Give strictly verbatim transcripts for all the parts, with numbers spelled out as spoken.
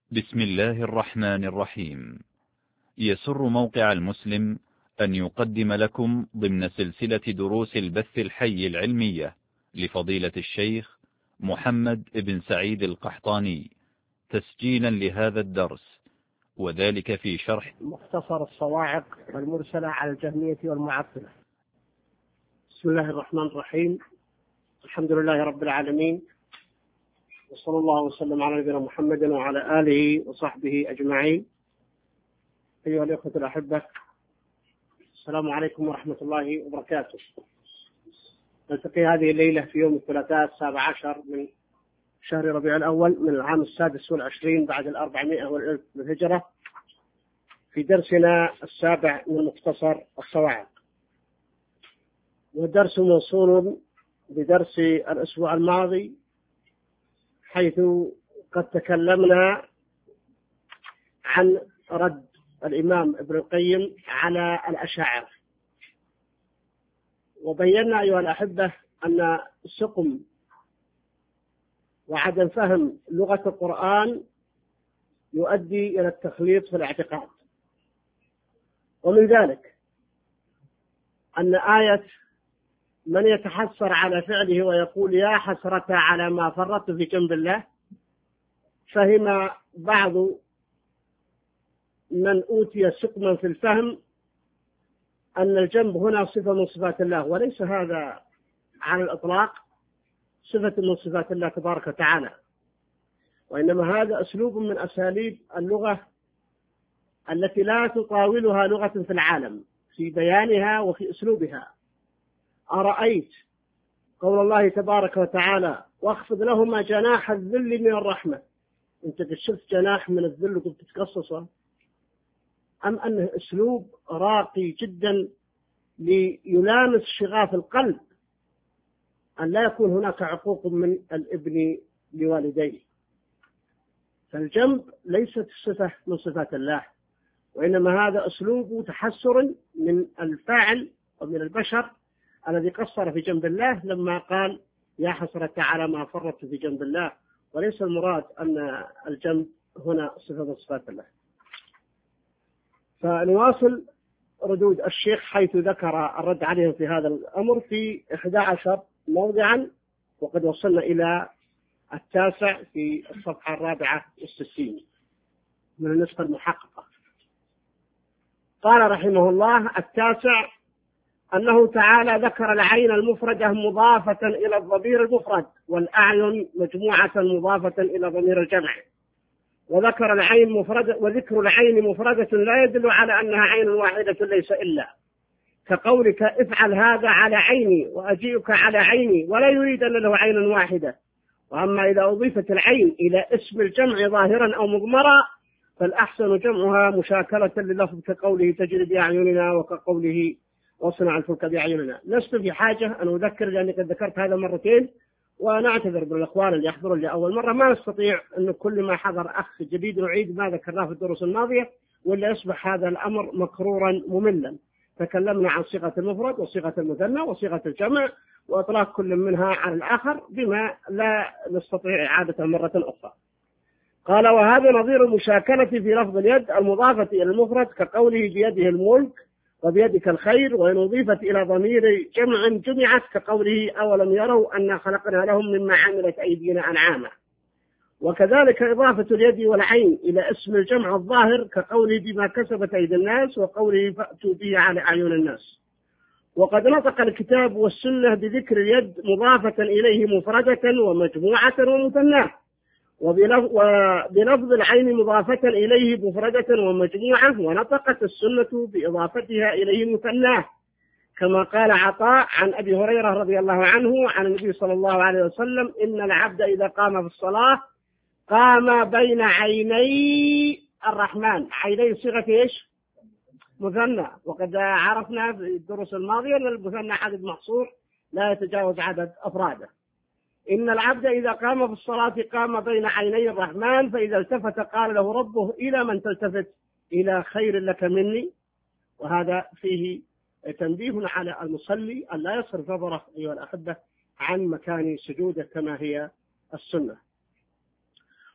بسم الله الرحمن الرحيم. يسر موقع المسلم أن يقدم لكم ضمن سلسلة دروس البث الحي العلمية لفضيلة الشيخ محمد بن سعيد القحطاني تسجيلا لهذا الدرس، وذلك في شرح مختصر الصواعق المرسلة على الجهمية والمعطلة. بسم الله الرحمن الرحيم. الحمد لله رب العالمين، وصلى الله وسلم على نبينا محمد وعلى آله وصحبه أجمعين. أيها الأخوة الأحبة، السلام عليكم ورحمة الله وبركاته. نلتقي هذه الليلة في يوم الثلاثاء السابع عشر من شهر ربيع الأول من العام السادس والعشرين بعد الأربعمائة والألف بالهجرة في درسنا السابع من مختصر الصواعق، والدرس موصول بدرس الأسبوع الماضي، حيث قد تكلمنا عن رد الإمام ابن القيم على الأشاعرة، وبينا أيها الأحبة أن السقم وعدم فهم لغة القرآن يؤدي إلى التخليط في الاعتقاد، ومن ذلك أن آية من يتحسر على فعله ويقول يا حسرة على ما فرطت في جنب الله، فهم بعض من أوتي سقما في الفهم أن الجنب هنا صفة من صفات الله، وليس هذا على الإطلاق صفة من صفات الله تبارك وتعالى، وإنما هذا أسلوب من أساليب اللغة التي لا تطاولها لغة في العالم في بيانها وفي أسلوبها. أرأيت قول الله تبارك وتعالى واخفض لهما جناح الذل من الرحمة، أنت قد شفت جناح من الذل وقد تتقصصه؟ أم أنه أسلوب راقي جدا ليلامس شغاف القلب أن لا يكون هناك عقوق من الابن لوالديه؟ فالجنب ليست صفة من صفات الله، وإنما هذا أسلوب تحسر من الفاعل ومن البشر الذي قصر في جنب الله لما قال يا حسرة على ما فرطت في جنب الله، وليس المراد أن الجنب هنا صفة من صفات الله. فنواصل ردود الشيخ حيث ذكر الرد عليهم في هذا الأمر في إحدى عشر موضعا، وقد وصلنا إلى التاسع في الصفحة الرابعة والستين من النسخة المحققة. قال رحمه الله: التاسع أنه تعالى ذكر العين المفردة مضافة إلى الضمير المفرد، والأعين مجموعة مضافة إلى ضمير الجمع، وذكر العين مفردة، وذكر العين مفردة لا يدل على أنها عين واحدة ليس إلا، كقولك افعل هذا على عيني وأجيئك على عيني، ولا يريد أن له عين واحدة. وأما إذا أضيفت العين إلى اسم الجمع ظاهرا أو مضمرا فالأحسن جمعها مشاكلة لللفظ، كقوله تجري بأعيننا وكقوله واصنع الفلك بأعيننا. لست في حاجة أن أذكر لأني قد ذكرت هذا مرتين، ونعتذر بالأخوان اللي يحضرون لأول مرة، ما نستطيع أن كل ما حضر أخ جديد نعيد ما ذكرناه في الدروس الماضية، ولا يصبح هذا الأمر مكرورا مملا. تكلمنا عن صيغة المفرد وصيغة المثنى وصيغة الجمع وإطلاق كل منها على الآخر بما لا نستطيع إعادته مرة أخرى. قال: وهذا نظير المشاكلة في لفظ اليد المضافة إلى المفرد، كقوله بيده الملك وبيدك الخير، وإن أضيفت إلى ضمير جمع جمعت، كقوله أولم يروا أنا خلقنا لهم مما عملت أيدينا أنعاما. وكذلك إضافة اليد والعين إلى اسم الجمع الظاهر، كقوله بما كسبت أيدي الناس، وقوله فأتوا به على أعين الناس. وقد نطق الكتاب والسنة بذكر اليد مضافة إليه مفردة ومجموعة ومثناه، وبلفظ العين مضافة إليه مفردة ومجموعة، ونطقت السنة بإضافتها إليه مثناه، كما قال عطاء عن أبي هريرة رضي الله عنه عن النبي صلى الله عليه وسلم: إن العبد إذا قام في الصلاة قام بين عيني الرحمن. عيني صيغة إيش؟ مثنى، وقد عرفنا في الدروس الماضية أن المثنى عدد محصور لا يتجاوز عدد أفراده. إن العبد إذا قام في الصلاة قام بين عيني الرحمن، فإذا التفت قال له ربه إلى من تلتفت؟ إلى خير لك مني. وهذا فيه تنبيه على المصلي أن لا يصرف نظره أيها الأحبة عن مكان سجوده كما هي السنة.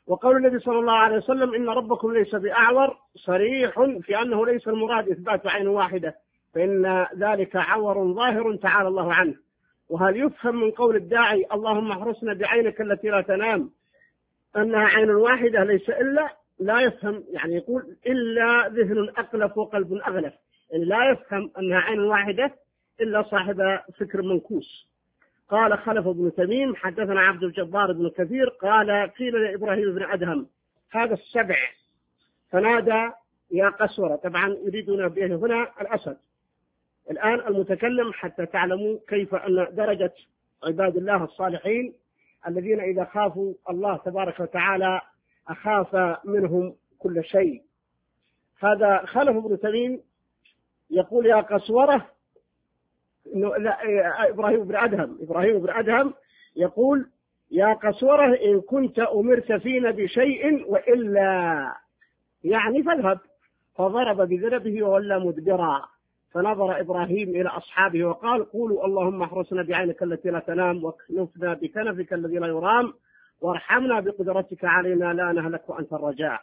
وقول النبي صلى الله عليه وسلم إن ربكم ليس بأعور صريح في أنه ليس المراد إثبات عين واحدة، فإن ذلك عور ظاهر تعالى الله عنه. وهل يفهم من قول الداعي اللهم احرسنا بعينك التي لا تنام أنها عين واحدة ليس إلا؟ لا يفهم، يعني يقول إلا ذهن أقلف وقلب أغلف، يعني لا يفهم أنها عين واحدة إلا صاحب فكر منكوس. قال خلف بن تميم حدثنا عبد الجبار بن كثير قال قيل لإبراهيم بن أدهم هذا السبع فنادى يا قسورة. طبعا يريدون به هنا الأسد. الآن المتكلم حتى تعلموا كيف أن درجة عباد الله الصالحين الذين إذا خافوا الله تبارك وتعالى أخاف منهم كل شيء. هذا خلف بن تميم يقول يا قسورة، إنه لا إبراهيم بن أدهم إبراهيم بن أدهم يقول يا قسورة إن كنت أمرت فينا بشيء وإلا يعني فاذهب. فضرب بذنبه وولى مدبرا. فنظر إبراهيم إلى أصحابه وقال قولوا اللهم احرسنا بعينك التي لا تنام واكنفنا بكنفك الذي لا يرام وارحمنا بقدرتك علينا لا نهلك وأنت الرجاء.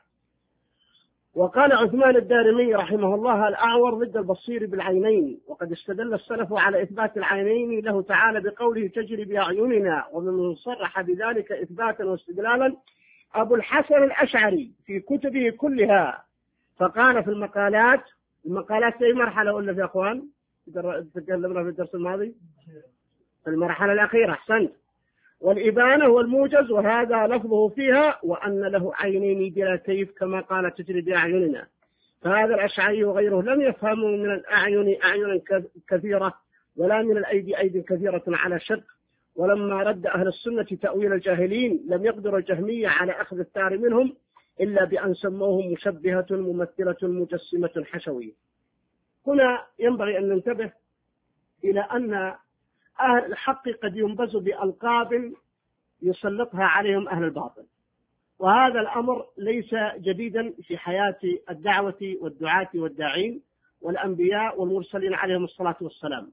وقال عثمان الدارمي رحمه الله الأعور ضد البصير بالعينين. وقد استدل السلف على إثبات العينين له تعالى بقوله تجري بأعيننا، ومن صرح بذلك إثباتا واستدلالا أبو الحسن الأشعري في كتبه كلها. فقال في المقالات المقالات في مرحلة ولا في أخوان تكلمنا في الدرس الماضي في المرحلة الأخيرة أحسنت. والإبانة والموجز وهذا لفظه فيها وأن له عينين بلا كيف كما قال تجري بأعيننا. فهذا الأشعري وغيره لم يفهموا من الأعين أعينا كثيرة ولا من الأيدي أيدي كثيرة على شق. ولما رد أهل السنة تأويل الجاهلين لم يقدر الجهمية على أخذ الثار منهم إلا بأن سموهم مشبهة ممثلة مجسمة حشوية. هنا ينبغي أن ننتبه إلى أن أهل الحق قد ينبذوا بألقاب يسلطها عليهم أهل الباطل، وهذا الأمر ليس جديدا في حياة الدعوة والدعاة والداعين والأنبياء والمرسلين عليهم الصلاة والسلام.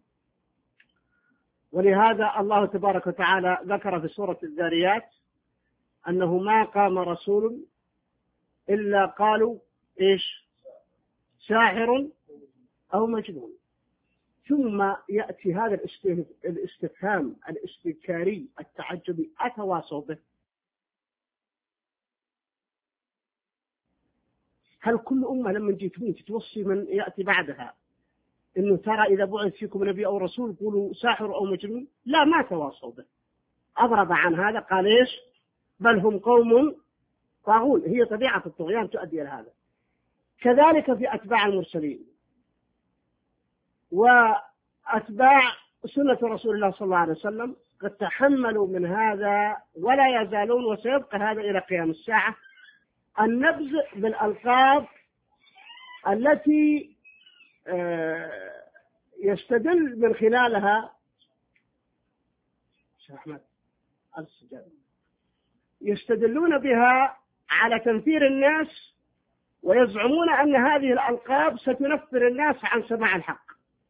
ولهذا الله تبارك وتعالى ذكر في سورة الذاريات أنه ما قام رسول إلا قالوا إيش ساحر أو مجنون. ثم يأتي هذا الاستفهام الاستنكاري التعجبي أتواصوا به. هل كل أمة لما جيتون تتوصي من يأتي بعدها إنه ترى إذا بعث فيكم نبي أو رسول قولوا ساحر أو مجنون؟ لا، ما تواصوا به. أضرب عن هذا قال إيش بل هم قوم طاغون. هي طبيعة الطغيان تؤدي إلى هذا. كذلك في أتباع المرسلين وأتباع سنة رسول الله صلى الله عليه وسلم قد تحملوا من هذا ولا يزالون، وسيبقى هذا إلى قيام الساعة، النبذ بالألقاب التي يستدل من خلالها يستدلون بها على تنفير الناس، ويزعمون أن هذه الألقاب ستنفر الناس عن سماع الحق.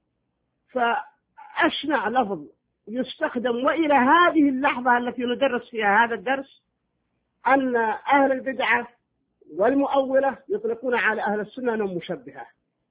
فأشنع لفظ يستخدم وإلى هذه اللحظة التي ندرس فيها هذا الدرس أن أهل البدعة والمؤولة يطلقون على أهل السنة أنهم مشبهة.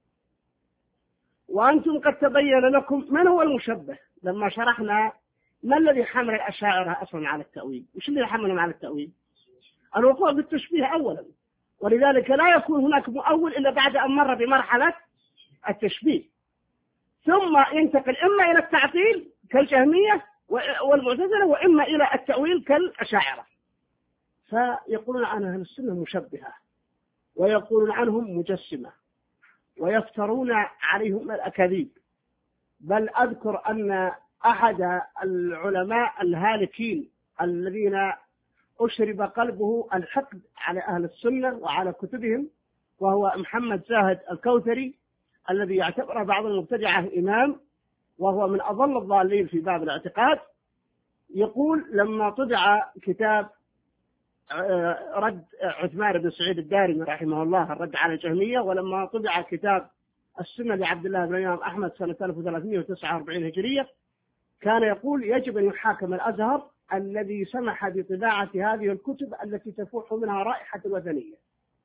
وأنتم قد تبين لكم من هو المشبه لما شرحنا ما الذي حمل الأشاعرة أصلا على التأويل. وش اللي حملهم على التأويل؟ الوقوع بالتشبيه أولا، ولذلك لا يكون هناك مؤول إلا بعد أن مر بمرحلة التشبيه، ثم ينتقل إما إلى التعطيل كالجهمية والمعتزلة وإما إلى التأويل كالأشاعرة. فيقولون عن أهل السنة مشبهة ويقولون عنهم مجسمة ويفترون عليهم الأكاذيب. بل أذكر أن أحد العلماء الهالكين الذين أشرب قلبه الحقد على أهل السنة وعلى كتبهم وهو محمد زاهد الكوثري الذي يعتبر بعض المبتدعة إمام وهو من أضل الضالين في باب الاعتقاد، يقول لما طبع كتاب رد عثمان بن سعيد الدارمي رحمه الله الرد على الجهمية، ولما طبع كتاب السنة لعبد الله بن أحمد سنة ألف وثلاثمائة وتسعة وأربعين هجرية، كان يقول يجب أن يحاكم الأزهر الذي سمح بطباعة هذه الكتب التي تفوح منها رائحة الوثنية.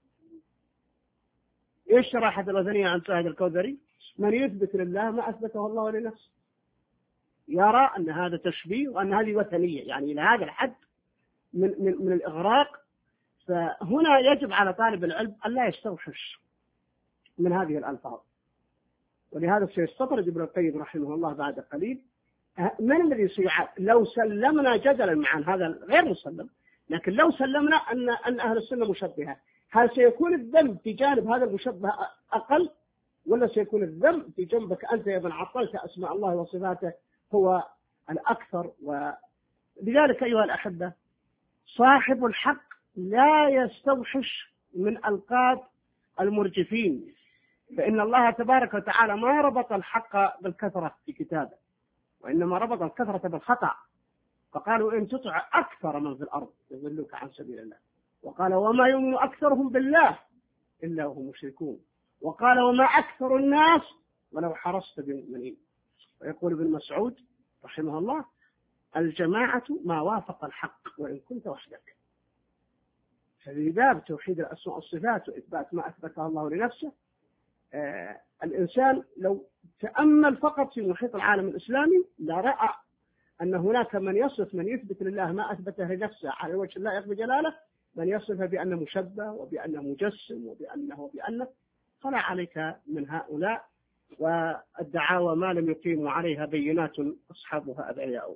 إيش رائحة الوثنية عن سعد الكوثري؟ من يثبت لله ما أثبته الله لنفسه، يرى أن هذا تشبيه وأن هذه وثنية، يعني إلى هذا الحد من, من, من الإغراق. فهنا يجب على طالب العلم أن لا يستوحش من هذه الألفاظ، ولهذا سيستطرد ابن القيم رحمه الله بعد قليل من الذي سيعاد. لو سلمنا جدلا مع هذا غير مسلم، لكن لو سلمنا أن أن أهل السنة مشبهة، هل سيكون الذنب في جانب هذا المشبه أقل، ولا سيكون الذنب في جنبك أنت يا ابن عطلت أسماء الله وصفاته هو الأكثر؟ ولذلك أيها الأحبة، صاحب الحق لا يستوحش من ألقاب المرجفين، فإن الله تبارك وتعالى ما ربط الحق بالكثرة في كتابه، وإنما ربط الكثرة بالخطأ، فقالوا إن تطع أكثر من في الأرض يضلوك عن سبيل الله، وقال وما يؤمن أكثرهم بالله إلا وهم مشركون، وقال وما أكثر الناس ولو حرصت بمؤمنين. ويقول ابن مسعود رحمه الله الجماعة ما وافق الحق وإن كنت وحدك. ففي باب توحيد الأسماء والصفات وإثبات ما أثبته الله لنفسه، آه الإنسان لو تأمل فقط في محيط العالم الإسلامي لرأى أن هناك من يصف من يثبت لله ما أثبته لنفسه على وجه اللائق بجلاله، من يصفه بأنه مشبه وبأنه مجسم وبأنه وبأنه. فلا عليك من هؤلاء، والدعاوى ما لم يقيموا عليها بينات أصحابها أبعياء.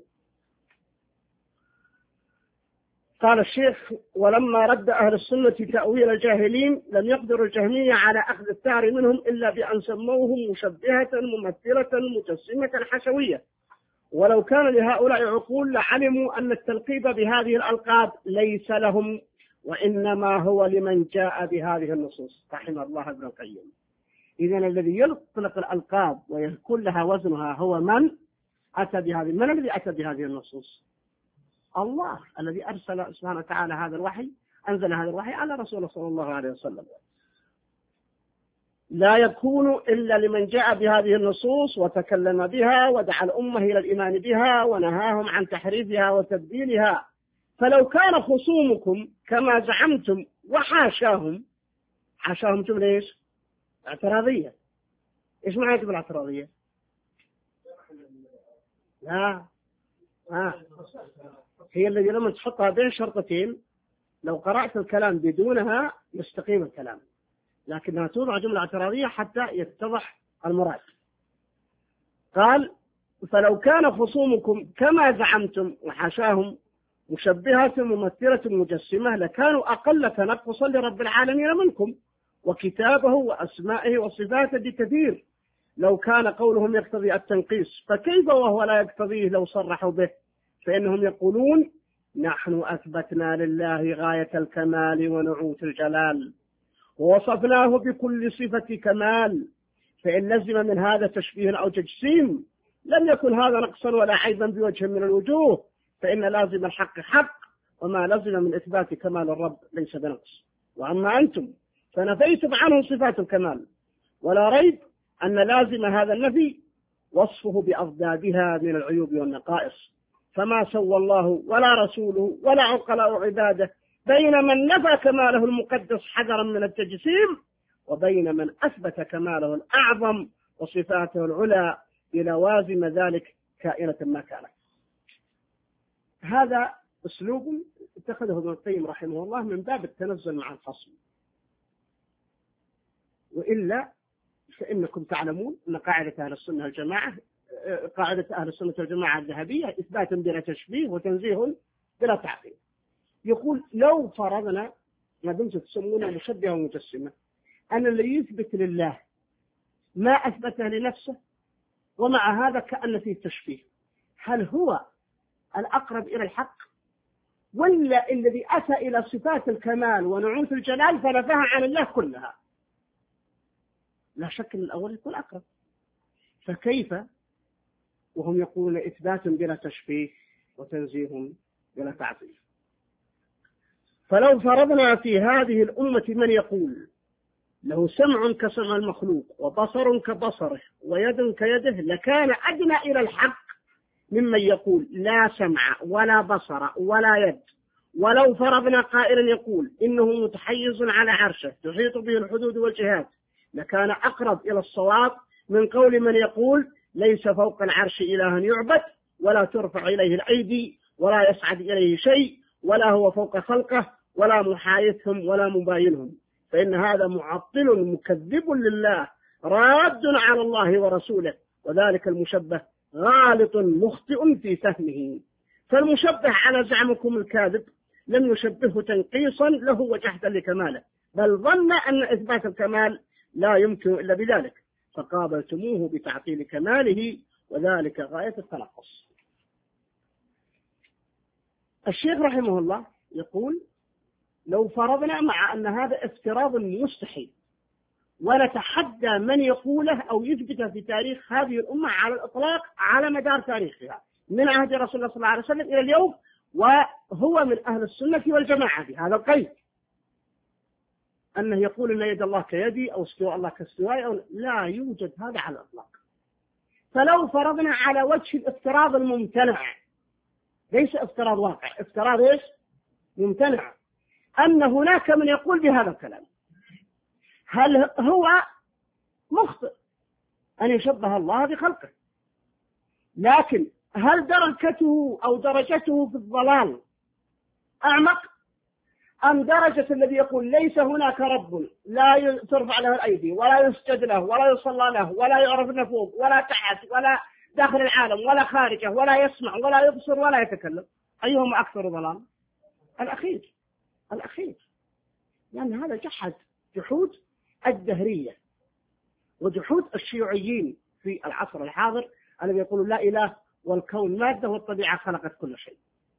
قال الشيخ ولما رد أهل السنة تأويل الجاهلين لم يقدر الجهمية على أخذ الثار منهم إلا بأن سموهم مشبهة ممثلة مجسمة حشوية، ولو كان لهؤلاء عقول لعلموا أن التلقيب بهذه الألقاب ليس لهم، وإنما هو لمن جاء بهذه النصوص. رحمه الله ابن القيم. إذن الذي يطلق الألقاب ويكون لها وزنها هو من أتى بهذه. من الذي أتى بهذه النصوص؟ الله الذي أرسل سبحانه وتعالى هذا الوحي، أنزل هذا الوحي على رسوله صلى الله عليه وسلم. لا يكون إلا لمن جاء بهذه النصوص وتكلم بها ودعا الأمة إلى الإيمان بها ونهاهم عن تحريفها وتبديلها. فلو كان خصومكم كما زعمتم وحاشاهم، حاشاهم جملة إيش؟ اعتراضية. إيش معنى جملة اعتراضية؟ لا آه. هي الذي لما تحطها بين شرطتين لو قرأت الكلام بدونها يستقيم الكلام، لكنها توضع جملة اعتراضية حتى يتضح المراد. قال فلو كان خصومكم كما زعمتم وحاشاهم مشبهة ممثلة مجسمة لكانوا أقل تنقصا لرب العالمين منكم وكتابه وأسمائه وصفاته بكثير، لو كان قولهم يقتضي التنقيص، فكيف وهو لا يقتضيه لو صرحوا به؟ فإنهم يقولون نحن أثبتنا لله غاية الكمال ونعوت الجلال ووصفناه بكل صفة كمال، فإن لزم من هذا تشبيه أو تجسيم لم يكن هذا نقصا ولا عيبا بوجه من الوجوه، فإن لازم الحق حق وما لزم من إثبات كمال الرب ليس بنقص. وأما أنتم فنفيتم عنه صفات الكمال، ولا ريب أن لازم هذا النفي وصفه بأضدادها من العيوب والنقائص، فما سوى الله ولا رسوله ولا عقلاء عباده بين من نفى كماله المقدس حذرا من التجسيم وبين من أثبت كماله الأعظم وصفاته العلى بلوازم ذلك كائنة ما كانت. هذا أسلوب اتخذه ابن القيم رحمه الله من باب التنزل مع الخصم، وإلا فإنكم تعلمون أن قاعدة أهل السنة والجماعة قاعدة أهل السنة والجماعة الذهبية إثبات بلا تشبيه وتنزيه بلا تعقيد. يقول لو فرضنا ما دمتم تسمونه مشبهة ومجسمة أن اللي يثبت لله ما أثبته لنفسه ومع هذا كأن فيه تشبيه، هل هو الأقرب إلى الحق، ولا الذي أتى إلى صفات الكمال ونعوت الجلال فنفاها عن الله كلها؟ لا شك أن الأول يكون أقرب. فكيف وهم يقولون إثبات بلا تشبيه وتنزيه بلا تعطيل؟ فلو فرضنا في هذه الأمة من يقول له سمع كسمع المخلوق وبصر كبصره ويد كيده لكان أدنى إلى الحق ممن يقول لا سمع ولا بصر ولا يد، ولو فرضنا قائلا يقول إنه متحيز على عرشه تحيط به الحدود والجهات، لكان أقرب إلى الصواب من قول من يقول ليس فوق العرش إله يعبد ولا ترفع إليه الأيدي ولا يصعد إليه شيء ولا هو فوق خلقه ولا محايثهم ولا مباينهم، فإن هذا معطل مكذب لله راد على الله ورسوله، وذلك المشبه غالط مخطئ في فهمه. فالمشبه على زعمكم الكاذب لم يشبهه تنقيصا له وجحدا لكماله، بل ظن أن إثبات الكمال لا يمكن إلا بذلك، فقابلتموه بتعطيل كماله، وذلك غاية التنقص. الشيخ رحمه الله يقول لو فرضنا مع أن هذا افتراض مستحيل، ونتحدى من يقوله أو يثبته في تاريخ هذه الأمة على الإطلاق على مدار تاريخها من عهد رسول الله صلى الله عليه وسلم إلى اليوم، وهو من أهل السنة والجماعة في هذا القيد، أنه يقول أن يد الله كيدي أو استواء الله كاستوائي، أو لا يوجد هذا على الإطلاق. فلو فرضنا على وجه الافتراض الممتنع، ليس افتراض واقع، افتراض ايش؟ ممتنع، أن هناك من يقول بهذا الكلام، هل هو مخطئ أن يشبه الله بخلقه؟ لكن هل درجته أو درجته في الضلال أعمق أم درجة الذي يقول ليس هناك رب لا ترفع له الأيدي ولا يسجد له ولا يصلى له ولا يعرف فوق ولا تحت ولا داخل العالم ولا خارجه ولا يسمع ولا يبصر ولا يتكلم؟ أيهما أكثر ضلال؟ الأخير، الأخير، لأن يعني هذا جحد جحود الدهرية وجحود الشيوعيين في العصر الحاضر الذي يقولون لا إله والكون مادة والطبيعة خلقت كل شيء.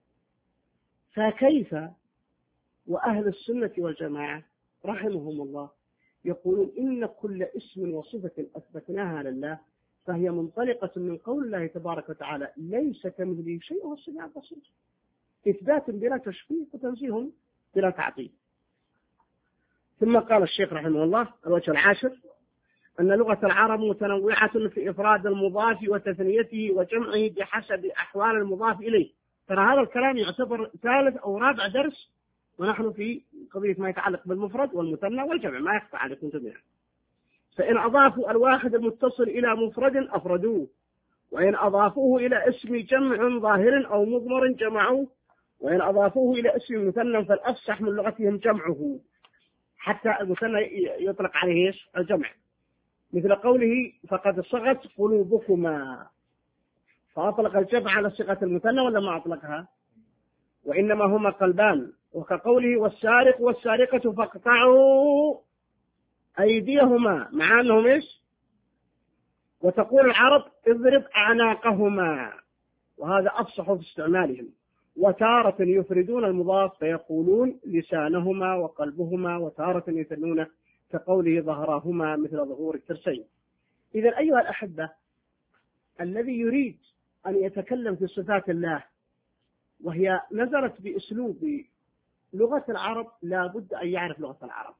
فكيف وأهل السنة والجماعة رحمهم الله يقولون إن كل اسم وصفة أثبتناها لله فهي منطلقة من قول الله تبارك وتعالى ليس كمثله شيء وهو السميع البصير، إثبات بلا تشبيه وتنزيه بلا تعطيل. ثم قال الشيخ رحمه الله الوجه العاشر أن لغة العرب متنوعة في إفراد المضاف وتثنيته وجمعه بحسب أحوال المضاف إليه. ترى هذا الكلام يعتبر ثالث أو رابع درس ونحن في قضية ما يتعلق بالمفرد والمثنى والجمع، ما يخفى عليكم جميعا. فإن أضافوا الواحد المتصل إلى مفرد أفردوه، وإن أضافوه إلى اسم جمع ظاهر أو مضمر جمعوه، وإن أضافوه إلى اسم مثنى فالأفصح من لغتهم جمعه، حتى المثنى يطلق عليه الجمع، مثل قوله فقد صغت قلوبكما، فأطلق الجمع على صيغة المثنى ولا ما أطلقها؟ وإنما هما قلبان. وكقوله والسارق والسارقة فاقطعوا أيديهما، مع أنهم إيش؟ وتقول العرب اضرب أعناقهما، وهذا أفصح في استعمالهم. وتارة يفردون المضاف فيقولون لسانهما وقلبهما، وتارة يثنونه كقوله ظهراهما مثل ظهور الترسين. إذا أيها الأحبة، الذي يريد أن يتكلم في صفات الله وهي نزلت بأسلوب لغة العرب لا بد أن يعرف لغة العرب.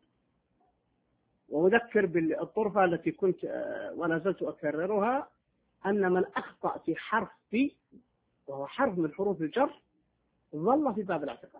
وأذكر بالطرفة التي كنت ولا زلت أكررها، أن من أخطأ في حرف في وهو حرف من حروف الجر ظل في باب الاعتقاد.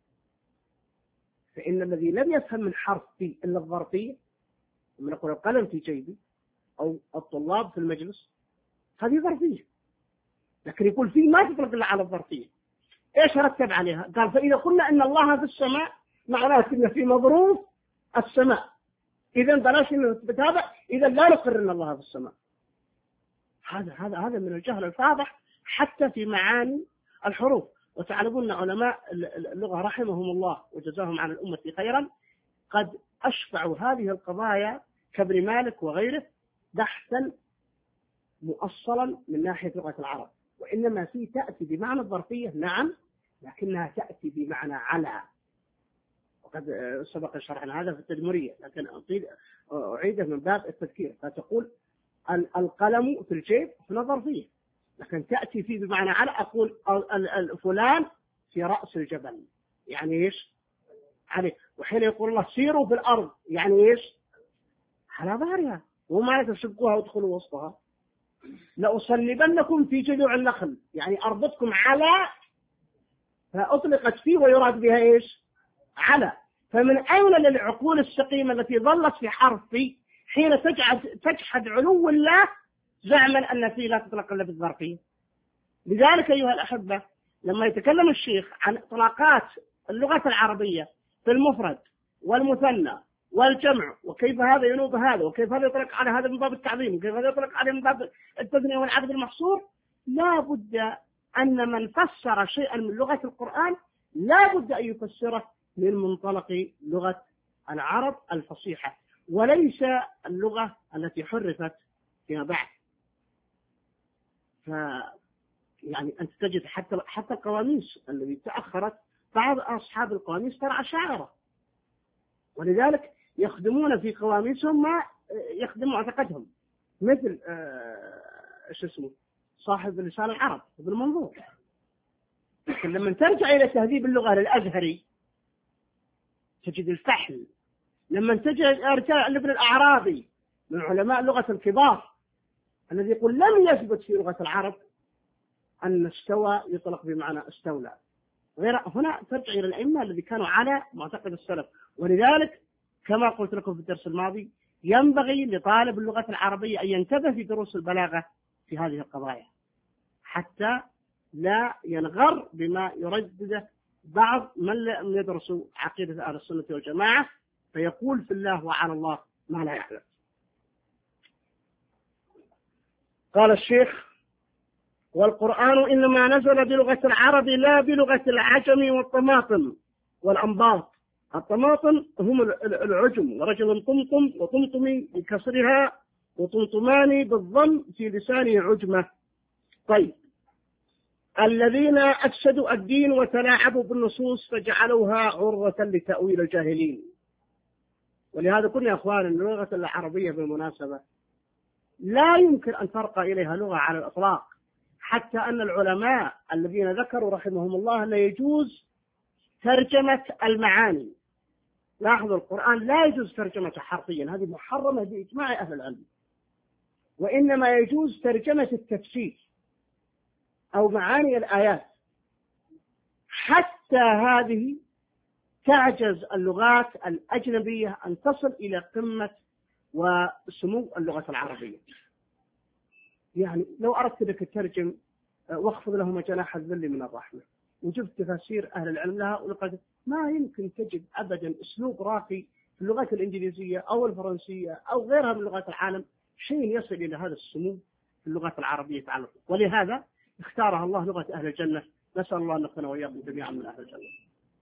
فإن الذي لم يفهم من حرف في إلا الظرفية، من نقول القلم في جيبي أو الطلاب في المجلس، هذه ظرفية، لكن يقول في ما تطلق إلا على الظرفية. إيش رتب عليها؟ قال فإذا قلنا إن الله في السماء معناه إن في مظروف السماء، إذا بلاش نثبت هذا، إذا لا نقر إن الله في السماء. هذا هذا هذا من الجهل الفاضح حتى في معاني الحروف. وتعلمون علماء اللغة رحمهم الله وجزاهم عن الأمة خيرا قد أشفعوا هذه القضايا كابن مالك وغيره بحثا مؤصلا من ناحية لغة العرب. وإنما في تأتي بمعنى الظرفية نعم، لكنها تأتي بمعنى على، وقد سبق شرحنا هذا في التدمرية، لكن أعيده من باب التذكير. فتقول القلم في الجيب في الظرفية، لكن تأتي فيه بمعنى على. أقول فلان في رأس الجبل، يعني إيش؟ عليه. وحين يقول الله سيروا في الأرض، يعني إيش؟ على ظهرها، وما تشقوها وادخلوا وسطها. لأصلبنكم في جذوع النخل، يعني أربطكم على، فأطلقت فيه ويراد بها إيش؟ على. فمن أين للعقول السقيمة التي ظلت في حرف في حين تجحد, تجحد علو الله زعما أن فيه لا تطلق إلا بالظرفية؟ لذلك أيها الأحبة لما يتكلم الشيخ عن إطلاقات اللغة العربية في المفرد والمثنى والجمع، وكيف هذا ينوب هذا، وكيف هذا يطلق على هذا من باب التعظيم، وكيف هذا يطلق عليه من باب التثنية والعدد المحصور، لا بد أن من فسر شيئا من لغة القرآن لا بد أن يفسره من منطلق لغة العرب الفصيحة، وليس اللغة التي حرفت فيما بعد. ف يعني أنت تجد حتى حتى القواميس التي تأخرت، بعض أصحاب القواميس ترى أشاعرة، ولذلك يخدمون في قواميسهم ما يخدم معتقدهم، مثل ايش اسمه صاحب لسان العرب ابن منظور. لكن لما ترجع إلى تهذيب اللغة للأزهري تجد الفحل، لما تجد ارجع لابن الأعرابي من علماء اللغة الكبار الذي يقول لم يثبت في لغة العرب أن استوى يطلق بمعنى استولى، غير هنا ترجع إلى الأئمة الذي كانوا على معتقد السلف. ولذلك كما قلت لكم في الدرس الماضي ينبغي لطالب اللغة العربية أن ينتبه في دروس البلاغة في هذه القضايا حتى لا ينغر بما يردده بعض من لم يدرسوا عقيدة أهل السنة والجماعة فيقول في الله وعلى الله ما لا يعلم. قال الشيخ: والقرآن إنما نزل بلغة العرب لا بلغة العجم والطماطم والأنباط. الطماطم هم العجم، ورجل طمطم وطمطمي بكسرها وطمطمان بالضم في لسانه عجمة. طيب، الذين أفسدوا الدين وتلاعبوا بالنصوص فجعلوها عرضة لتأويل الجاهلين. ولهذا كنا يا أخوان اللغة العربية بالمناسبة لا يمكن أن ترقى إليها لغة على الإطلاق، حتى أن العلماء الذين ذكروا رحمهم الله لا يجوز ترجمة المعاني. لاحظوا القرآن لا يجوز ترجمة حرفيا، هذه محرمة بإجماع أهل العلم، وإنما يجوز ترجمة التفسير أو معاني الآيات. حتى هذه تعجز اللغات الأجنبية أن تصل إلى قمة وسمو اللغة العربية. يعني لو أردت لك الترجم واخفض لهما جناح الذل من الرحمة وجبت تفاسير أهل العلم لها ولقد ما يمكن تجد أبدا أسلوب راقي في اللغات الإنجليزية أو الفرنسية أو غيرها من لغات العالم شيء يصل إلى هذا السمو في اللغات العربية تعالى. ولهذا اختارها الله لغة أهل الجنة. نسأل الله أن نكون وإياكم جميعا من أهل الجنة.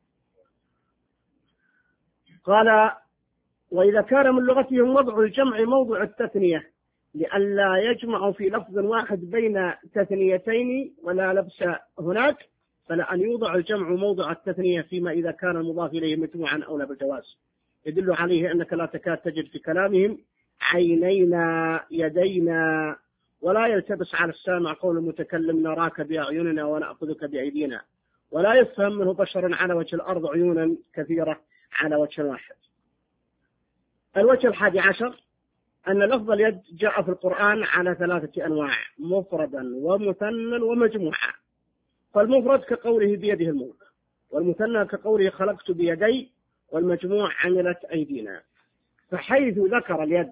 قال: وإذا كان من لغتهم وضع الجمع موضع التثنية لئلا يجمع في لفظ واحد بين تثنيتين ولا لبس هناك، فلأن يوضع الجمع موضع التثنية فيما إذا كان المضاف إليه مجموعا أولى بالجواز. يدل عليه أنك لا تكاد تجد في كلامهم عينينا يدينا، ولا يلتبس على السامع قول المتكلم نراك بأعيننا ونأخذك بأيدينا، ولا يفهم منه بشر على وجه الأرض عيونا كثيرة على وجه واحد. الوجه الحادي عشر أن لفظ اليد جاء في القرآن على ثلاثة أنواع: مفردا ومثنى ومجموعا. فالمفرد كقوله بيده الملك، والمثنى كقوله خلقت بيدي، والمجموع عملت أيدينا. فحيث ذكر اليد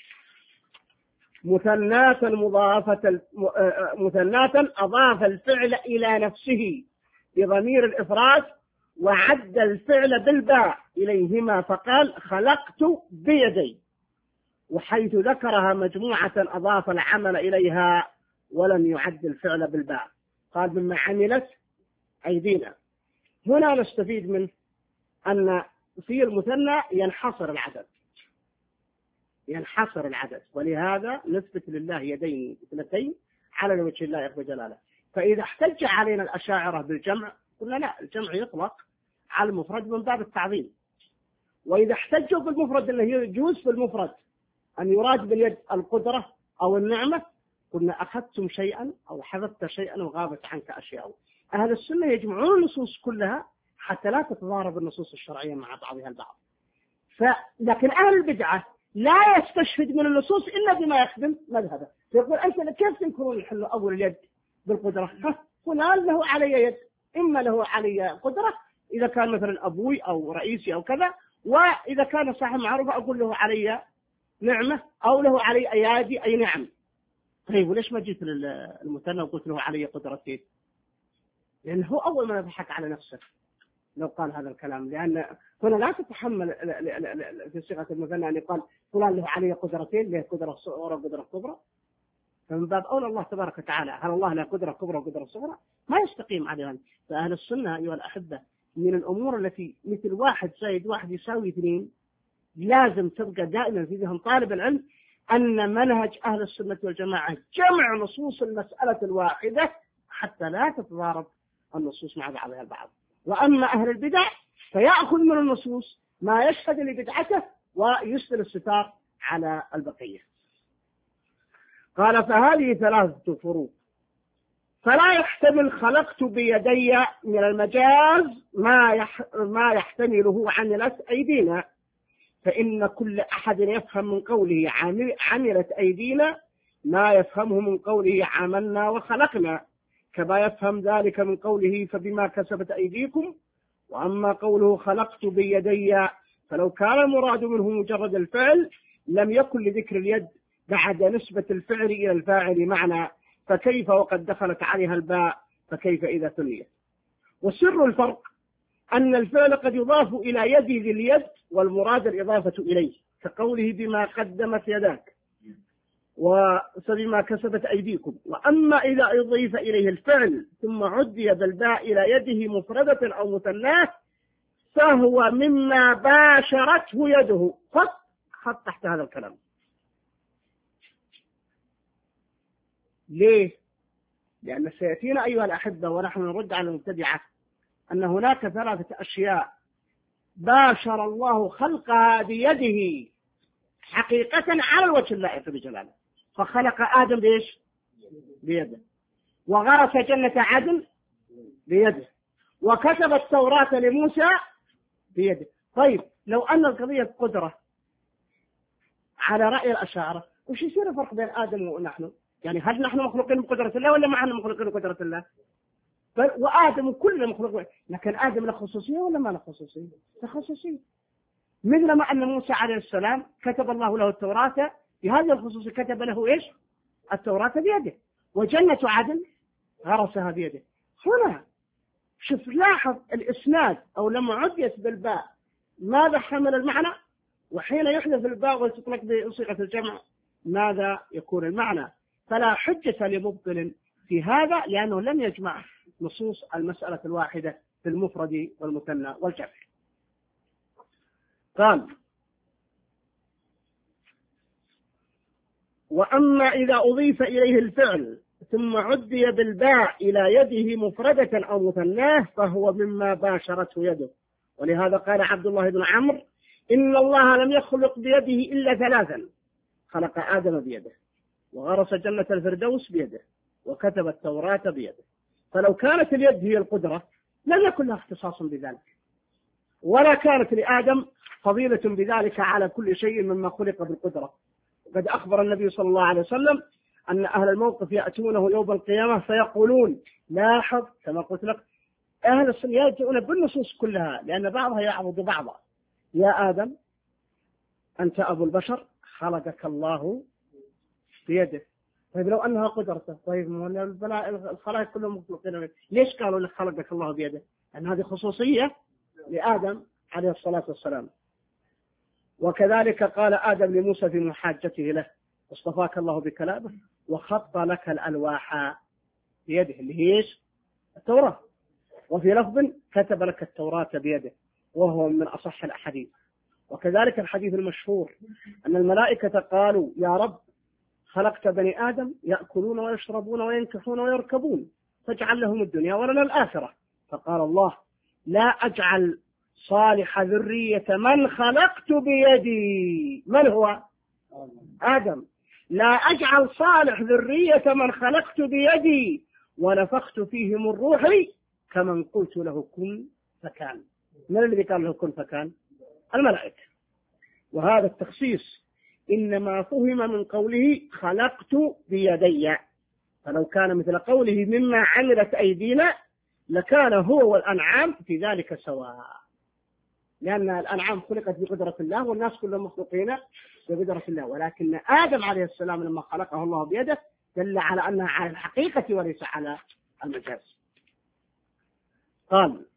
مثناة مضافة مثناة أضاف الفعل إلى نفسه بضمير الإفراد وعد الفعل بالباء إليهما فقال خلقت بيدي. وحيث ذكرها مجموعة أضاف العمل إليها ولم يعد الفعل بالباء قال مما عملت أيدينا. هنا نستفيد من أن في المثنى ينحصر العدد ينحصر العدد ولهذا نثبت لله يدين اثنتين على وجه الله يرضى جلاله. فإذا احتج علينا الأشاعرة بالجمع قلنا لا، الجمع يطلق على المفرد من باب التعظيم. وإذا احتجوا بالمفرد اللي يجوز في المفرد أن يراد باليد القدرة أو النعمة قلنا أخذتم شيئا أو حذفت شيئا وغابت عنك أشياء. أهل السنة يجمعون النصوص كلها حتى لا تتضارب النصوص الشرعية مع بعضها البعض. لكن أهل البدعة لا يستشهد من النصوص إلا بما يخدم مذهبه، يقول أنت كيف تنكرون الحل أول اليد بالقدرة؟ فلان له علي يد، إما له علي قدرة إذا كان مثلا أبوي أو رئيسي أو كذا، وإذا كان صاحب معروف أقول له علي نعمة أو له علي أيادي أي نعم. طيب وليش ما جيت للمثنى وقلت له علي قدرتين؟ لأنه هو أول ما يضحك على نفسه لو قال هذا الكلام، لأن هنا لا تتحمل في صيغة المثنى أن يقال فلان له علي قدرتين، له قدرة صغرى وقدرة كبرى. فمن باب أولى الله تبارك وتعالى هل الله له قدرة كبرى وقدرة صغرى؟ ما يستقيم عليها. فأهل السنة أيها الأحبة من الأمور التي مثل واحد زائد واحد يساوي اثنين لازم تبقى دائما في ذهن طالب العلم أن منهج أهل السنة والجماعة جمع نصوص المسألة الواحدة حتى لا تتضارب النصوص مع بعضها البعض. وأما أهل البدع فيأخذ من النصوص ما يشهد لبدعته ويسدل الستار على البقية. قال فهذه ثلاثة فروق. فلا يحتمل خلقت بيدي من المجاز ما يح... ما يحتمله عملت أيدينا، فإن كل أحد يفهم من قوله عملت أيدينا ما يفهمه من قوله عملنا وخلقنا، كما يفهم ذلك من قوله فبما كسبت أيديكم. وأما قوله خلقت بيدي فلو كان المراد منه مجرد الفعل لم يكن لذكر اليد بعد نسبة الفعل إلى الفاعل معنى، فكيف وقد دخلت عليها الباء، فكيف إذا ثنيت. وسر الفرق أن الفعل قد يضاف إلى يدي ذي اليد والمراد الإضافة إليه، كقوله بما قدمت يداك وبما كسبت أيديكم. وأما إذا أضيف إليه الفعل ثم عدي بالباء إلى يده مفردة أو مثناه فهو مما باشرته يده. خط خط تحت هذا الكلام. ليه؟ لأن سيأتينا أيها الأحبة ونحن نرد على المبتدعة أن هناك ثلاثة أشياء باشر الله خلقها بيده حقيقة على الوجه اللائق بجلاله. فخلق آدم بإيش؟ بيده. وغرس جنة عدن بيده. وكتب التوراة لموسى بيده. طيب لو أن القضية قدرة على رأي الأشاعرة وش يصير الفرق بين آدم ونحن؟ يعني هل نحن مخلوقين بقدرة الله ولا معنا مخلوقين بقدرة الله؟ وآدم كلنا مخلوق، لكن آدم له خصوصية ولا ما له خصوصية؟ له خصوصية. مثل ما أن موسى عليه السلام كتب الله له التوراة بهذه الخصوصية، كتب له إيش؟ التوراة بيده. وجنة عدن غرسها بيده. هنا شوف لاحظ الإسناد أو لما عديت بالباء ماذا حمل المعنى، وحين يحدث الباء وتطلق بصيغة الجمع ماذا يكون المعنى. فلا حجة لمبطل في هذا لأنه لم يجمع نصوص المسألة الواحدة في المفرد والمثنى والجمع. قال وأما إذا أضيف إليه الفعل ثم عدي بالباء إلى يده مفردة أو مثناه فهو مما باشرته يده. ولهذا قال عبد الله بن عمرو إن الله لم يخلق بيده إلا ثلاثا: خلق آدم بيده، وغرس جنة الفردوس بيده، وكتب التوراة بيده. فلو كانت اليد هي القدرة لم يكن لها اختصاص بذلك، ولا كانت لآدم فضيلة بذلك على كل شيء مما خلق بالقدرة. وقد أخبر النبي صلى الله عليه وسلم أن أهل الموقف يأتونه يوم القيامة فيقولون لاحظ كما قلت لك أهل السنة يأتون بالنصوص كلها لأن بعضها يعبد بعضا. يا آدم أنت أبو البشر خلقك الله بيده. طيب لو أنها قدرته، طيب الخلائق كلهم مخلوقين، ليش قالوا لك خلقك الله بيده؟ لأن هذه خصوصية لآدم عليه الصلاة والسلام. وكذلك قال آدم لموسى في محاجته له اصطفاك الله بكلامه وخط لك الألواح بيده اللي هي ايش؟ التوراة. وفي لفظ كتب لك التوراة بيده، وهو من أصح الأحاديث. وكذلك الحديث المشهور أن الملائكة قالوا يا رب خلقت بني آدم يأكلون ويشربون وينكحون ويركبون فاجعل لهم الدنيا ولنا الآخرة. فقال الله لا أجعل صالح ذرية من خلقت بيدي. من هو؟ آدم. لا أجعل صالح ذرية من خلقت بيدي ونفخت فيه من روحي كمن قلت له كن فكان. من الذي قال له كن فكان؟ الملائكة. وهذا التخصيص إنما فهم من قوله خلقت بيدي، فلو كان مثل قوله مما عملت أيدينا لكان هو والأنعام في ذلك سواء، لأن الأنعام خلقت بقدرة الله والناس كلهم مخلوقين بقدرة الله، ولكن آدم عليه السلام لما خلقه الله بيده دل على أنها على الحقيقة وليس على المجاز. قال: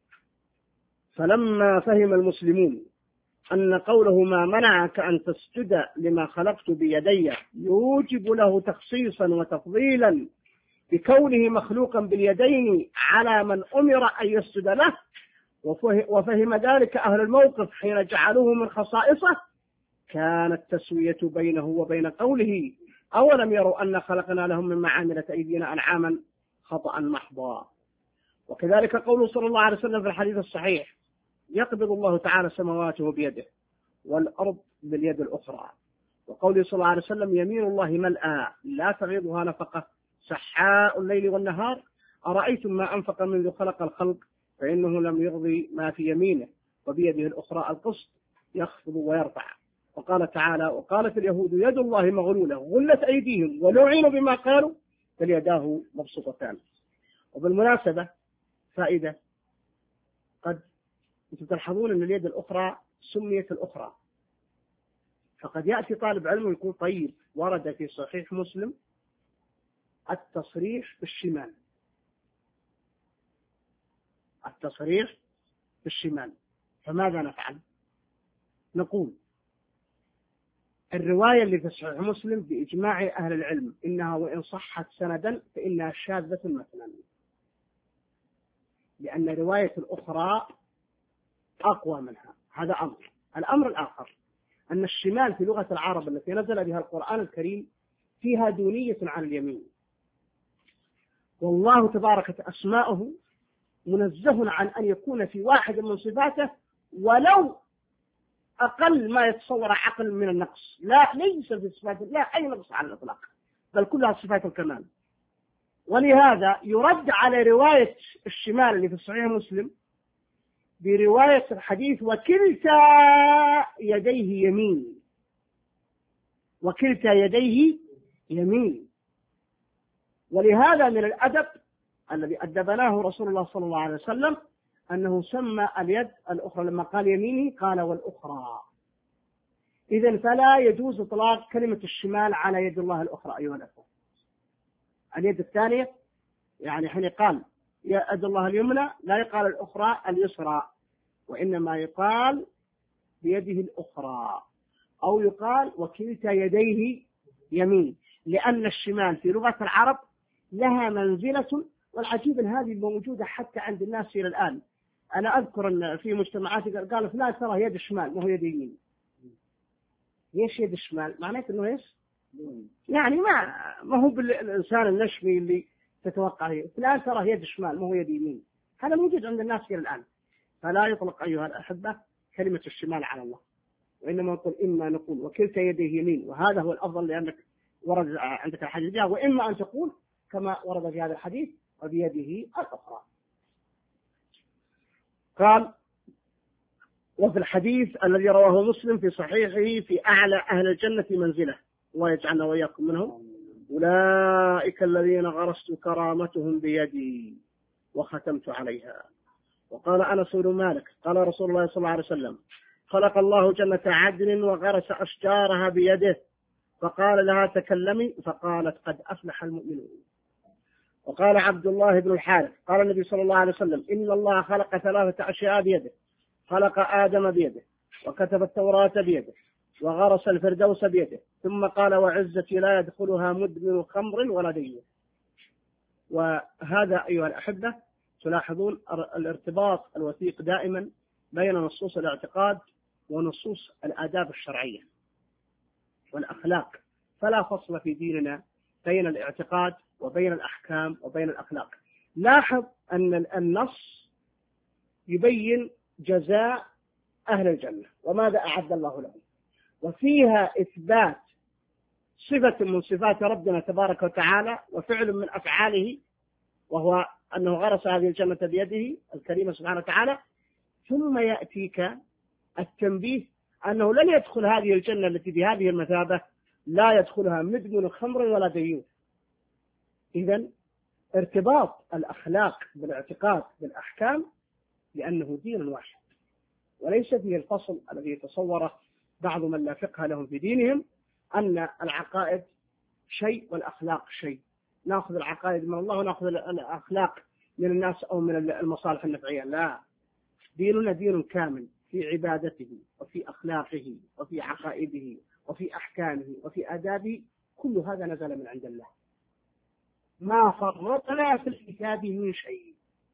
فلما فهم المسلمون أن قوله ما منعك أن تسجد لما خلقت بيدي يوجب له تخصيصا وتفضيلا بكونه مخلوقا باليدين على من أمر أن يسجد له، وفهم ذلك أهل الموقف حين جعلوه من خصائصه، كانت تسوية بينه وبين قوله أولم يروا أن خلقنا لهم مما عملت أيدينا أنعاما خطأ محضا. وكذلك قوله صلى الله عليه وسلم في الحديث الصحيح: يقبض الله تعالى سماواته بيده والأرض باليد الأخرى. وقوله صلى الله عليه وسلم: يمين الله ملأى لا تغيضها نفقة سحاء الليل والنهار أرأيتم ما أنفق منذ خلق الخلق فإنه لم يغضي ما في يمينه وبيده الأخرى القسط يخفض ويرفع. وقال تعالى: وقالت اليهود يد الله مغلولة غلت أيديهم ولعنوا بما قالوا بل يداه مبسوطتان. وبالمناسبة فائدة، قد أنتم تلاحظون أن اليد الأخرى سميت الأخرى، فقد يأتي طالب علم ويقول: طيب ورد في صحيح مسلم التصريح بالشمال، التصريح بالشمال، فماذا نفعل؟ نقول: الرواية اللي في صحيح مسلم بإجماع أهل العلم إنها وإن صحت سندا فإنها شاذة مثلا، لأن رواية الأخرى أقوى منها. هذا أمر. الأمر الآخر أن الشمال في لغة العرب التي نزل بها القرآن الكريم فيها دونية عن اليمين، والله تبارك أسماؤه منزه عن أن يكون في واحد من صفاته ولو أقل ما يتصور عقل من النقص. لا، ليس في صفات الله أي نقص على الإطلاق، بل كلها صفات الكمال. ولهذا يرد على رواية الشمال اللي في صحيح مسلم برواية الحديث: وكلتا يديه يمين، وكلتا يديه يمين. ولهذا من الأدب الذي أدبناه رسول الله صلى الله عليه وسلم أنه سمى اليد الأخرى لما قال يمينه قال والأخرى. إذن فلا يجوز إطلاق كلمة الشمال على يد الله الأخرى أيها الأخوة. اليد الثانية يعني حين قال يد الله اليمنى لا يقال الأخرى اليسرى، وإنما يقال بيده الأخرى، أو يقال وكلتا يديه يمين، لأن الشمال في لغة العرب لها منزلة، والعجيب أن هذه موجودة حتى عند الناس إلى الآن. أنا أذكر أن في مجتمعات قالوا لا ترى يد الشمال ما هو يد يمين. ليش يد الشمال؟ معناته أنه إيش؟ يعني ما ما هو بالإنسان النشمي اللي تتوقع لا ترى يد الشمال ما هو يد يمين. هذا موجود عند الناس إلى الآن. فلا يطلق أيها الأحبة كلمة الشمال على الله، وإنما نقول إما نقول وكلتا يديه يمين، وهذا هو الأفضل لأنك ورد عندك الحديث، وإما أن تقول كما ورد في هذا الحديث وبيده الأخرى. قال: وفي الحديث الذي رواه مسلم في صحيحه في أعلى أهل الجنة منزلة ويجعلنا وإياكم منهم: أولئك الذين غرست كرامتهم بيدي وختمت عليها. وقال أنس بن مالك قال رسول الله صلى الله عليه وسلم: خلق الله جنة عدن وغرس أشجارها بيده فقال لها تكلمي فقالت قد أفلح المؤمنون. وقال عبد الله بن الحارث قال النبي صلى الله عليه وسلم: إن الله خلق ثلاثة أشياء بيده، خلق آدم بيده، وكتب التوراة بيده، وغرس الفردوس بيده، ثم قال: وعزتي لا يدخلها مدمن خمر ولا دين. وهذا أيها الأحبة تلاحظون الارتباط الوثيق دائما بين نصوص الاعتقاد ونصوص الآداب الشرعية والأخلاق، فلا فصل في ديننا بين الاعتقاد وبين الأحكام وبين الأخلاق. لاحظ أن النص يبين جزاء أهل الجنة وماذا أعد الله لهم، وفيها إثبات صفة من صفات ربنا تبارك وتعالى وفعل من أفعاله، وهو أنه غرس هذه الجنة بيده الكريمة سبحانه وتعالى. ثم يأتيك التنبيه أنه لن يدخل هذه الجنة التي بهذه المثابة لا يدخلها مدمن خمر ولا ديوث. إذن ارتباط الأخلاق بالاعتقاد بالأحكام لأنه دين واحد، وليس فيه الفصل الذي يتصوره بعض من لا فقه لهم في دينهم أن العقائد شيء والأخلاق شيء، نأخذ العقائد من الله ونأخذ الأخلاق من الناس أو من المصالح النفعية. لا، ديننا دين كامل في عبادته وفي أخلاقه وفي عقائده وفي أحكامه وفي آدابه، كل هذا نزل من عند الله، ما فرطنا في الكتاب من شيء.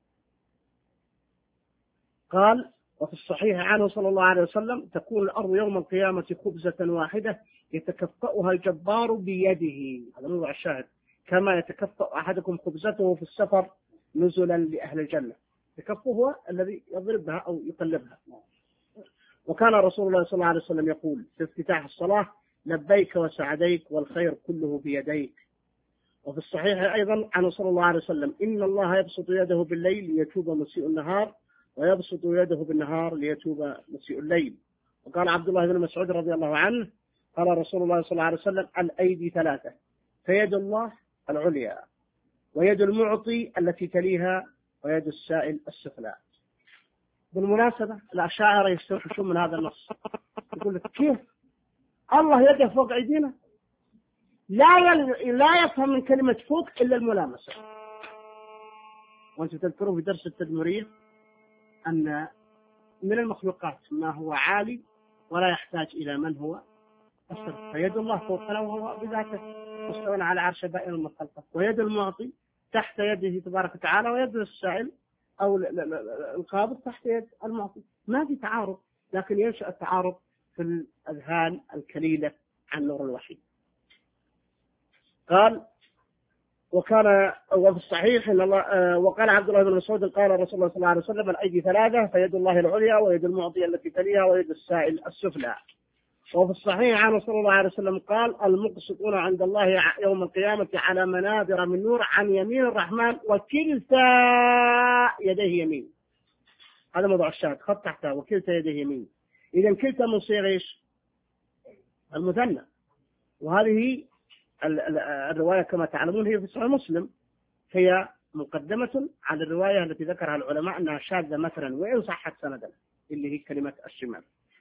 قال وفي الصحيح عنه صلى الله عليه وسلم: تكون الأرض يوم القيامة خبزة واحدة يتكفأها الجبار بيده، هذا موضوع الشاهد، كما يتكفأ أحدكم خبزته في السفر نزلا لأهل الجنة. التكفؤ هو الذي يضربها أو يقلبها. وكان رسول الله صلى الله عليه وسلم يقول في افتتاح الصلاة: لبيك وسعديك والخير كله بيديك. وفي الصحيح أيضا عنه صلى الله عليه وسلم: إن الله يبسط يده بالليل ليتوب مسيء النهار، ويبسط يده بالنهار ليتوب مسيء الليل. وقال عبد الله بن مسعود رضي الله عنه: قال رسول الله صلى الله عليه وسلم: الأيدي ثلاثة، فيد الله العليا، ويد المعطي التي تليها، ويد السائل السفلى. بالمناسبة الأشاعرة يستوحشون من هذا النص، يقول لك كيف الله يده فوق أيدينا؟ لا لا يفهم من كلمة فوق إلا الملامسة. وأنتم تذكروا في درس التدمرية أن من المخلوقات ما هو عالي ولا يحتاج إلى من هو أسفل، فيد الله فوقنا وهو بذاته مستوى على عرش بائن من خلقه، ويد المعطي تحت يده تبارك وتعالى، ويد السائل أو القابض تحت يد المعطي. ما في تعارض، لكن ينشأ التعارض في الأذهان الكليلة عن نور الوحي. قال وكان وفي الصحيح إن الله وقال عبد الله بن مسعود قال رسول الله صلى الله عليه وسلم: الأيدي ثلاثة، فيد الله العليا، ويد المعطي التي تليها، ويد السائل السفلى. وفي الصحيح عنه صلى الله عليه وسلم قال: المقسطون عند الله يوم القيامة على منابر من نور عن يمين الرحمن وكلتا يديه يمين. هذا موضوع الشاهد، خط تحته وكلتا يديه يمين. إذا كلتا من صيغ ايش؟ المثنى. وهذه الرواية كما تعلمون هي في صحيح مسلم، هي مقدمة على الرواية التي ذكرها العلماء أنها شاذة مثلا وإن صحت سندا، اللي هي كلمة الشمال.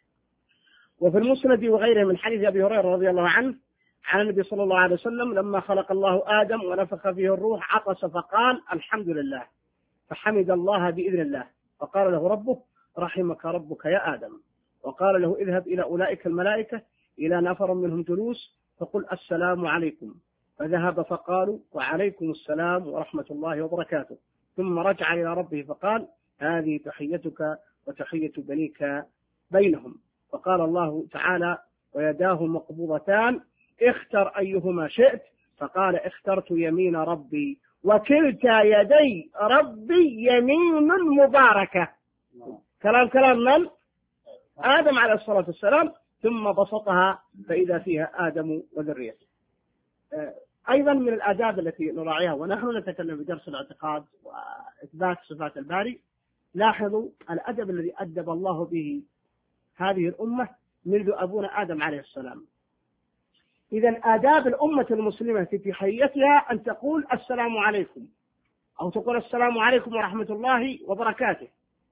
وفي المسند وغيره من حديث أبي هريرة رضي الله عنه عن النبي صلى الله عليه وسلم: لما خلق الله آدم ونفخ فيه الروح عطس فقال: الحمد لله، فحمد الله بإذن الله، فقال له ربه: رحمك ربك يا آدم. وقال له: اذهب إلى أولئك الملائكة إلى نفر منهم جلوس فقل السلام عليكم. فذهب فقالوا: وعليكم السلام ورحمة الله وبركاته. ثم رجع إلى ربه فقال: هذه تحيتك وتحية بنيك بينهم. فقال الله تعالى: ويداه مقبوضتان اختر أيهما شئت. فقال: اخترت يمين ربي، وكلتا يدي ربي يمين مباركة. كلام كلام من؟ آدم عليه الصلاة والسلام. ثم بسطها فإذا فيها آدم وذريته. أيضا من الآداب التي نراعيها ونحن نتكلم في درس الاعتقاد وإثبات صفات الباري، لاحظوا الأدب الذي أدب الله به هذه الأمة منذ أبونا آدم عليه السلام. إذن آداب الأمة المسلمة في حياتها أن تقول السلام عليكم، أو تقول السلام عليكم ورحمة الله وبركاته،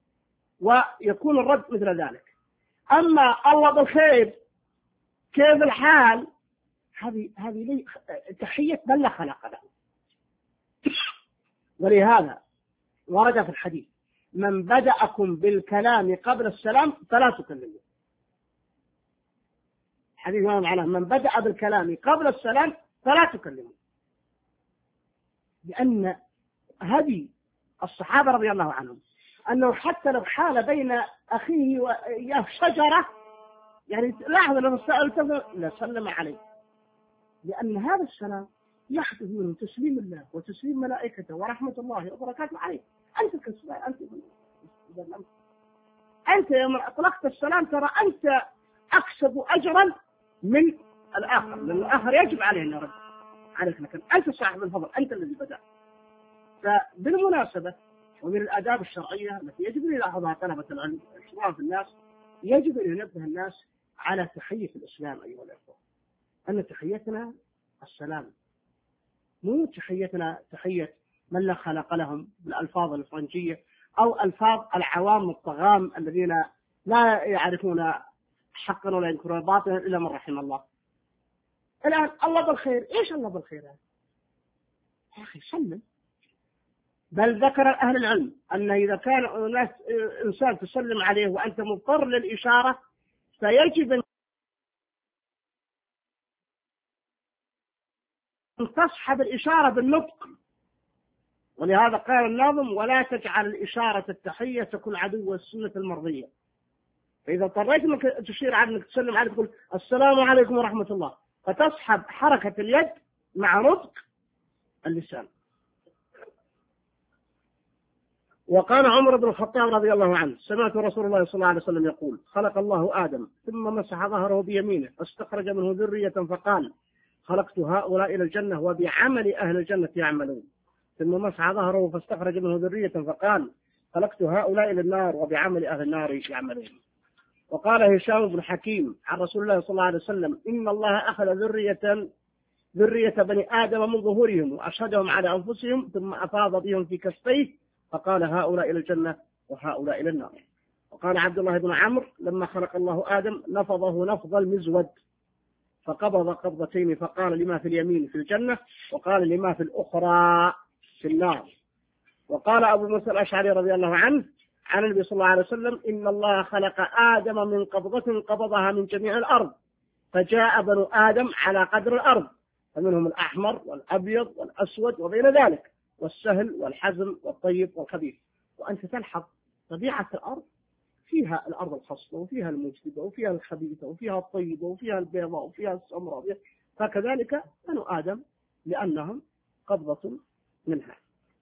ويكون الرد مثل ذلك. أما الله بالخير، كيف الحال، هذه هذه لي تحية من لا خلق له. ولهذا ورد في الحديث: من بدأكم بالكلام قبل السلام فلا تكلموا. حديث ما معناه من بدأ بالكلام قبل السلام فلا تكلموا، لأن هدي الصحابة رضي الله عنهم أنه حتى لو حال بين أخيه وإياه شجرة، يعني لاحظ لو سألته لسلم عليه، لأن هذا السلام يحدث منه تسليم الله وتسليم ملائكته ورحمة الله وبركاته عليه. أنت كسبان، أنت أنت يوم أطلقت السلام ترى أنت أكسب أجرا من الآخر، لأن الآخر يجب عليه أن يرد عليك، لكن أنت صاحب الفضل، أنت الذي بدأ. فبالمناسبة ومن الآداب الشرعية التي يجب أن يلاحظها طلبة العلم إشراف الناس، يجب أن ينبه الناس على تحية الإسلام أيها الأخوة، أن تحيتنا السلام، مو تحيتنا تحية من لا خلق لهم بالألفاظ الفرنجية أو ألفاظ العوام الطغام الذين لا يعرفون حقا ولا ينكرون باطلا إلا من رحم الله. الآن الله بالخير، إيش الله بالخير يعني؟ يا أخي سلم. بل ذكر أهل العلم أن إذا كان إنسان تسلم عليه وأنت مضطر للإشارة فيجب أن تصحب الإشارة بالنطق، ولهذا قال الناظم: ولا تجعل الإشارة التحية تكون عدو السنة المرضية. فإذا اضطريت أنك تشير على أنك تسلم عليه تقول السلام عليكم ورحمة الله، فتسحب حركة اليد مع نطق اللسان. وقال عمر بن الخطاب رضي الله عنه: سمعت رسول الله صلى الله عليه وسلم يقول: خلق الله آدم ثم مسح ظهره بيمينه فاستخرج منه ذرية فقال: خلقت هؤلاء إلى الجنة وبعمل أهل الجنة يعملون. ثم مسح ظهره فاستخرج منه ذرية فقال: خلقت هؤلاء إلى النار وبعمل أهل النار يعملون. وقال هشام بن حكيم عن رسول الله صلى الله عليه وسلم: إن الله أخذ ذرية ذرية بني آدم من ظهورهم وأشهدهم على أنفسهم ثم أفاض بهم في كفيه فقال: هؤلاء إلى الجنة وهؤلاء إلى النار. وقال عبد الله بن عمرو: لما خلق الله آدم نفضه نفض المزود فقبض قبضتين فقال: لما في اليمين في الجنة وقال: لما في الأخرى في النار. وقال أبو موسى الأشعري رضي الله عنه عن النبي صلى الله عليه وسلم: إن الله خلق آدم من قبضة قبضها من جميع الأرض فجاء بنو آدم على قدر الأرض، فمنهم الأحمر والأبيض والأسود وغير ذلك، والسهل والحزم والطيب والخبيث. وأنت تلحظ طبيعة الأرض فيها الأرض الخصبة وفيها المجدبة وفيها الخبيثة وفيها الطيبة وفيها البيضاء وفيها السمراء، فكذلك بنو آدم لأنهم قبضة منها.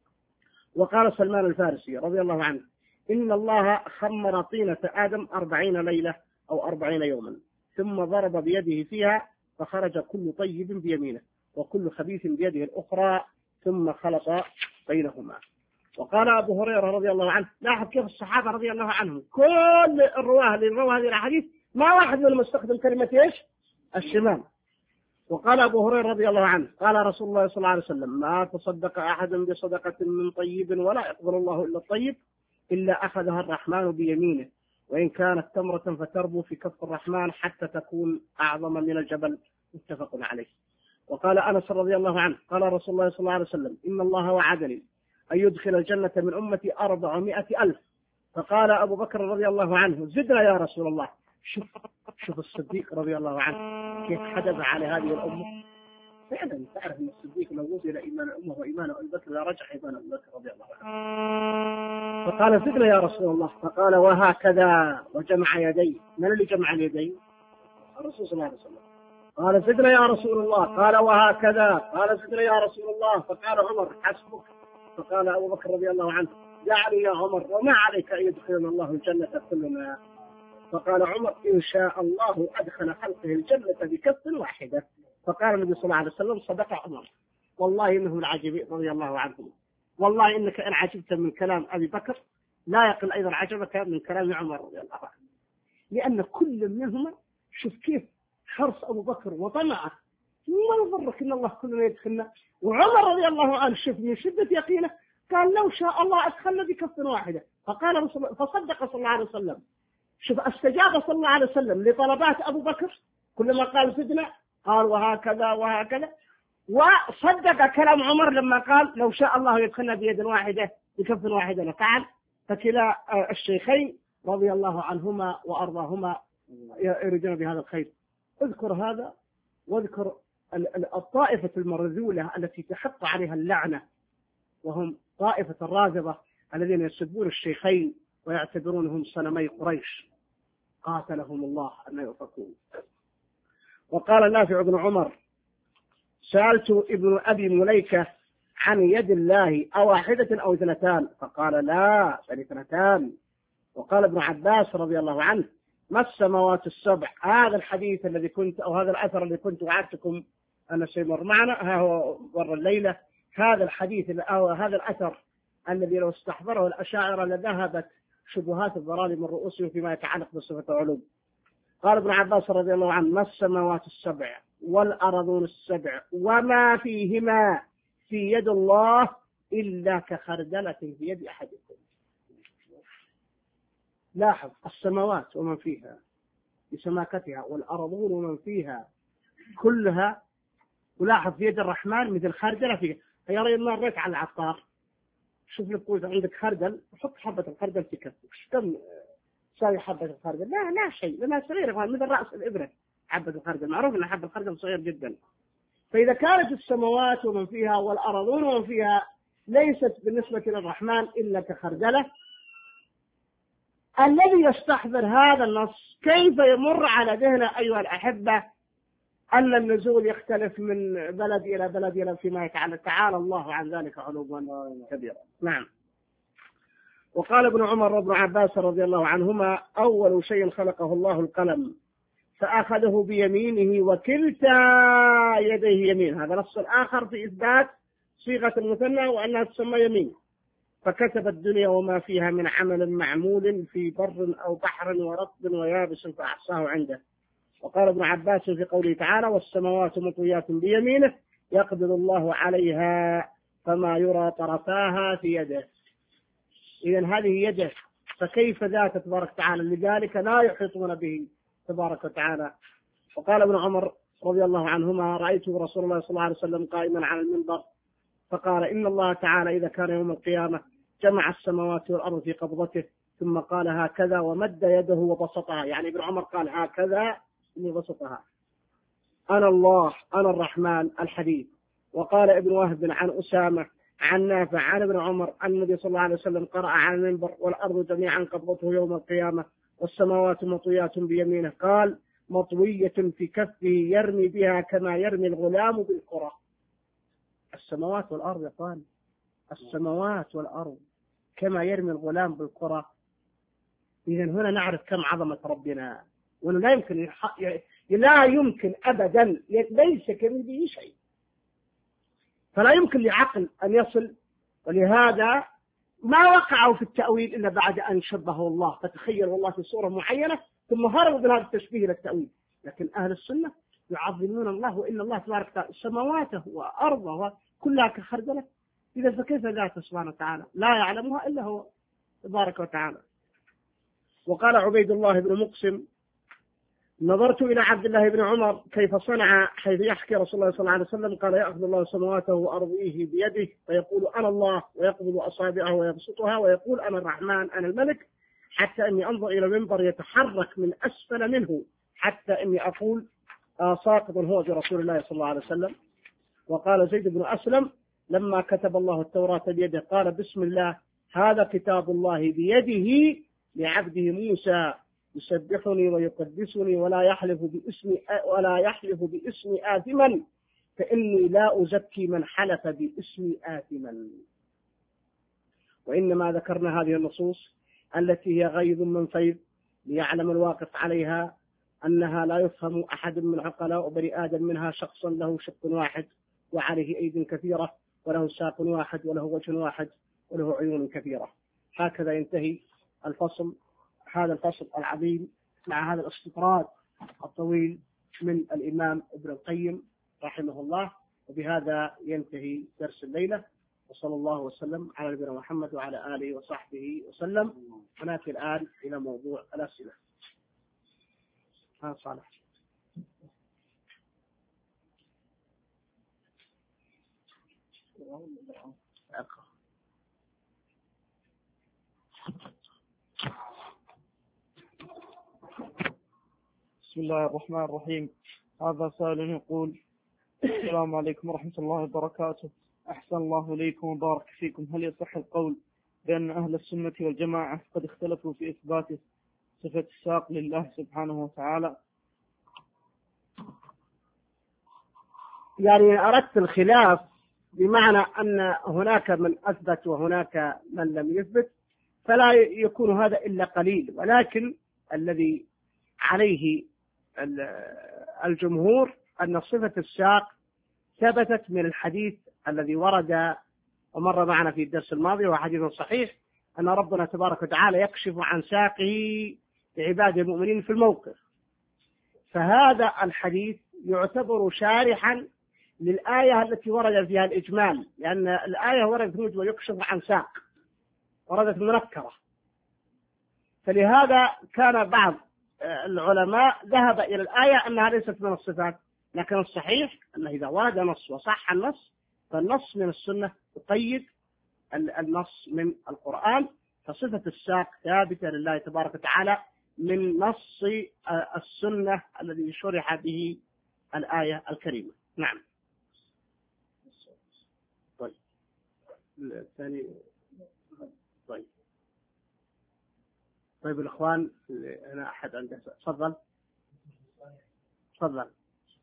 وقال سلمان الفارسي رضي الله عنه: إن الله خمر طينة آدم أربعين ليلة أو أربعين يوما ثم ضرب بيده فيها فخرج كل طيب بيمينه وكل خبيث بيده الأخرى ثم خلط بينهما. وقال أبو هريرة رضي الله عنه: لاحظ كيف الصحابة رضي الله عنهم كل الرواه اللي رووا هذه الأحاديث ما واحد منهم استخدم كلمة إيش؟ الشمال. وقال أبو هريرة رضي الله عنه: قال رسول الله صلى الله عليه وسلم: ما تصدق أحد بصدقة من طيب ولا يقبل الله إلا الطيب إلا أخذها الرحمن بيمينه وإن كانت تمرة فتربو في كف الرحمن حتى تكون أعظم من الجبل. متفق عليه. وقال أنس رضي الله عنه: قال رسول الله صلى الله عليه وسلم: إن الله وعدني أن يدخل الجنة من أمتي أربعمائة ألف. فقال أبو بكر رضي الله عنه: زدنا يا رسول الله. شوف شوف الصديق رضي الله عنه كيف حدث على هذه الأمة. فعلا تعرف أن الصديق لو وصل إيمان الأمة وإيمان أبي بكر لرجع إيمان أبي بكر رضي الله عنه. فقال: زدنا يا رسول الله. فقال: وهكذا، وجمع يديه. من اللي جمع اليدين؟ الرسول صلى الله عليه وسلم. قال: زدنا يا رسول الله. قال: وهكذا. قال: زدنا يا رسول الله. فقال عمر: حسبك. فقال أبو بكر رضي الله عنه: يعني يا عمر وما عليك أن يدخلنا الله الجنة كلنا. فقال عمر: إن شاء الله أدخل خلقه الجنة بكف واحدة. فقال النبي صلى الله عليه وسلم: صدق عمر، والله إنهم العجيبين رضي الله عنهم، والله إنك إن عجبت من كلام أبي بكر لا يقل أيضا عجبك من كلام عمر رضي الله عنه، لأن كل منهما شوف كيف حرص أبو بكر وطمعه، ما يضرك إن الله كلنا يدخلنا. وعمر رضي الله عنه شوف من شدة يقينه قال: لو شاء الله أدخلنا بكف واحدة. فقال فصدق صلى الله عليه وسلم. شوف استجاب صلى الله عليه وسلم لطلبات أبو بكر، كلما قال زدنا قال وهكذا وهكذا، وصدق كلام عمر لما قال لو شاء الله يدخلنا بيد واحدة بكف واحدة لفعل. فكلا الشيخين رضي الله عنهما وأرضاهما يريدون بهذا الخير. اذكر هذا واذكر الطائفة المرذولة التي تحط عليها اللعنة، وهم طائفة الرافضة الذين يسبون الشيخين ويعتبرونهم صنمي قريش، قاتلهم الله أن يؤفكون. وقال نافع بن عمر: سألت ابن أبي مليكة عن يد الله أواحدة أو اثنتان؟ فقال: لا بل اثنتان. وقال ابن عباس رضي الله عنه: ما السماوات السبع؟ هذا الحديث الذي كنت أو هذا الأثر الذي كنت وعدتكم أن سيمر معنا، ها هو مر الليلة. هذا الحديث أو هذا الأثر الذي لو استحضره الأشاعرة لذهبت شبهات الضلال من رؤوسهم فيما يتعلق بصفة العلوم. قال ابن عباس رضي الله عنه: ما السماوات السبع والأرضون السبع وما فيهما في يد الله إلا كخردلة في يد أحدكم. لاحظ: السماوات ومن فيها بسماكتها، والأرضون ومن فيها كلها، ولاحظ في يد الرحمن مثل خردلة فيها. يا ريت مريت على العطار، شوف لك قلت عندك خردل، حط حبة الخردل في كفك، كم تساوي حبة الخردل؟ لا لا شيء، لأنها صغيرة مثل رأس الإبرة. حبة الخردل معروف أن حبة الخردل صغير جدا. فإذا كانت السماوات ومن فيها والأرضون ومن فيها ليست بالنسبة للرحمن إلا كخردلة، الذي يستحضر هذا النص كيف يمر على ذهنه أيها الأحبة أن النزول يختلف من بلد إلى بلد إلى فيما يتعالى تعالى الله عن ذلك علوا كبيرا. نعم. وقال ابن عمر وابن عباس رضي الله عنهما: أول شيء خلقه الله القلم فأخذه بيمينه وكلتا يديه يمين. هذا نص آخر في إثبات صيغة المثنى وأنها تسمى يمين. فكتب الدنيا وما فيها من عمل معمول في بر أو بحر ورطب ويابس فأحصاه عنده. وقال ابن عباس في قوله تعالى: والسماوات مطويات بيمينه يقبض الله عليها فما يرى طرفاها في يده. إذن هذه يده، فكيف ذات تبارك وتعالى؟ لذلك لا يحيطون به تبارك وتعالى. وقال ابن عمر رضي الله عنهما: رأيت رسول الله صلى الله عليه وسلم قائما على المنبر فقال: إن الله تعالى إذا كان يوم القيامة جمع السماوات والأرض في قبضته ثم قال هكذا ومد يده وبسطها. يعني ابن عمر قال هكذا وبسطها: أنا الله أنا الرحمن الحديث. وقال ابن وهب عن أسامة عن نافع عن ابن عمر أن النبي صلى الله عليه وسلم قرأ على المنبر: والأرض جميعا قبضته يوم القيامة والسماوات مطويات بيمينه. قال: مطوية في كفه يرمي بها كما يرمي الغلام بالكرة. السماوات والأرض يا قال، السماوات والأرض كما يرمي الغلام بالكرة. إذن هنا نعرف كم عظمة ربنا، وأنه لا يمكن لا يمكن أبدا، ليس كمثله شيء، فلا يمكن لعقل أن يصل. ولهذا ما وقعوا في التأويل إلا بعد أن شبهه الله، فتخيلوا الله في صورة معينة ثم هربوا من هذا التشبيه إلى التأويل. لكن أهل السنة يعظمون الله، وإن الله تبارك وتعالى سماواته وأرضه كلها كخردلة. إذا فكيف ذاته سبحانه وتعالى لا يعلمها إلا هو تبارك وتعالى. وقال عبيد الله بن مقسم: نظرت إلى عبد الله بن عمر كيف صنع، حيث يحكي رسول الله صلى الله عليه وسلم قال: يأخذ الله سماواته وأرضيه بيده فيقول أنا الله، ويقبض أصابعه ويبسطها ويقول أنا الرحمن أنا الملك، حتى أني أنظر إلى المنبر يتحرك من أسفل منه، حتى أني أقول آه ساقط هو برسول الله صلى الله عليه وسلم. وقال زيد بن أسلم: لما كتب الله التوراة بيده قال: بسم الله، هذا كتاب الله بيده لعبده موسى يسبحني ويقدسني ولا يحلف باسمي ولا يحلف باسمي آثما، فإني لا أزكي من حلف باسمي آثما. وإنما ذكرنا هذه النصوص التي هي غيظ من فيض ليعلم الواقف عليها أنها لا يفهم أحد من عقلاء بني آدم منها شخصا له شق واحد وعليه أيد كثيرة وله ساق واحد وله وجه واحد وله عيون كثيرة. هكذا ينتهي الفصل، هذا الفصل العظيم مع هذا الاستطراد الطويل من الإمام ابن القيم رحمه الله. وبهذا ينتهي درس الليلة، وصلى الله وسلم على نبينا محمد وعلى آله وصحبه وسلم. ونأتي الآن إلى موضوع الأسئلة. ها صالح. بسم الله الرحمن الرحيم. هذا سائل يقول: السلام عليكم ورحمة الله وبركاته، أحسن الله إليكم وبارك فيكم. هل يصح القول بأن أهل السنة والجماعة قد اختلفوا في إثبات صفة الساق لله سبحانه وتعالى؟ يعني أردت الخلاف بمعنى أن هناك من أثبت وهناك من لم يثبت، فلا يكون هذا إلا قليل. ولكن الذي عليه الجمهور أن صفة الساق ثبتت من الحديث الذي ورد ومر معنا في الدرس الماضي، وهو حديث صحيح أن ربنا تبارك وتعالى يكشف عن ساقه لعباده المؤمنين في الموقف، فهذا الحديث يعتبر شارحا للآية التي ورد فيها الإجمال، لأن الآية وردت مجمل يكشف عن ساق، وردت منكرة، فلهذا كان بعض العلماء ذهب إلى الآية أنها ليست من الصفات، لكن الصحيح أنه إذا ورد نص وصح النص فالنص من السنة يقيد النص من القرآن، فصفة الساق ثابتة لله تبارك وتعالى من نص السنة الذي شرح به الآية الكريمة. نعم. طيب الثاني. طيب طيب الإخوان أنا أحد عنده تفضل تفضل.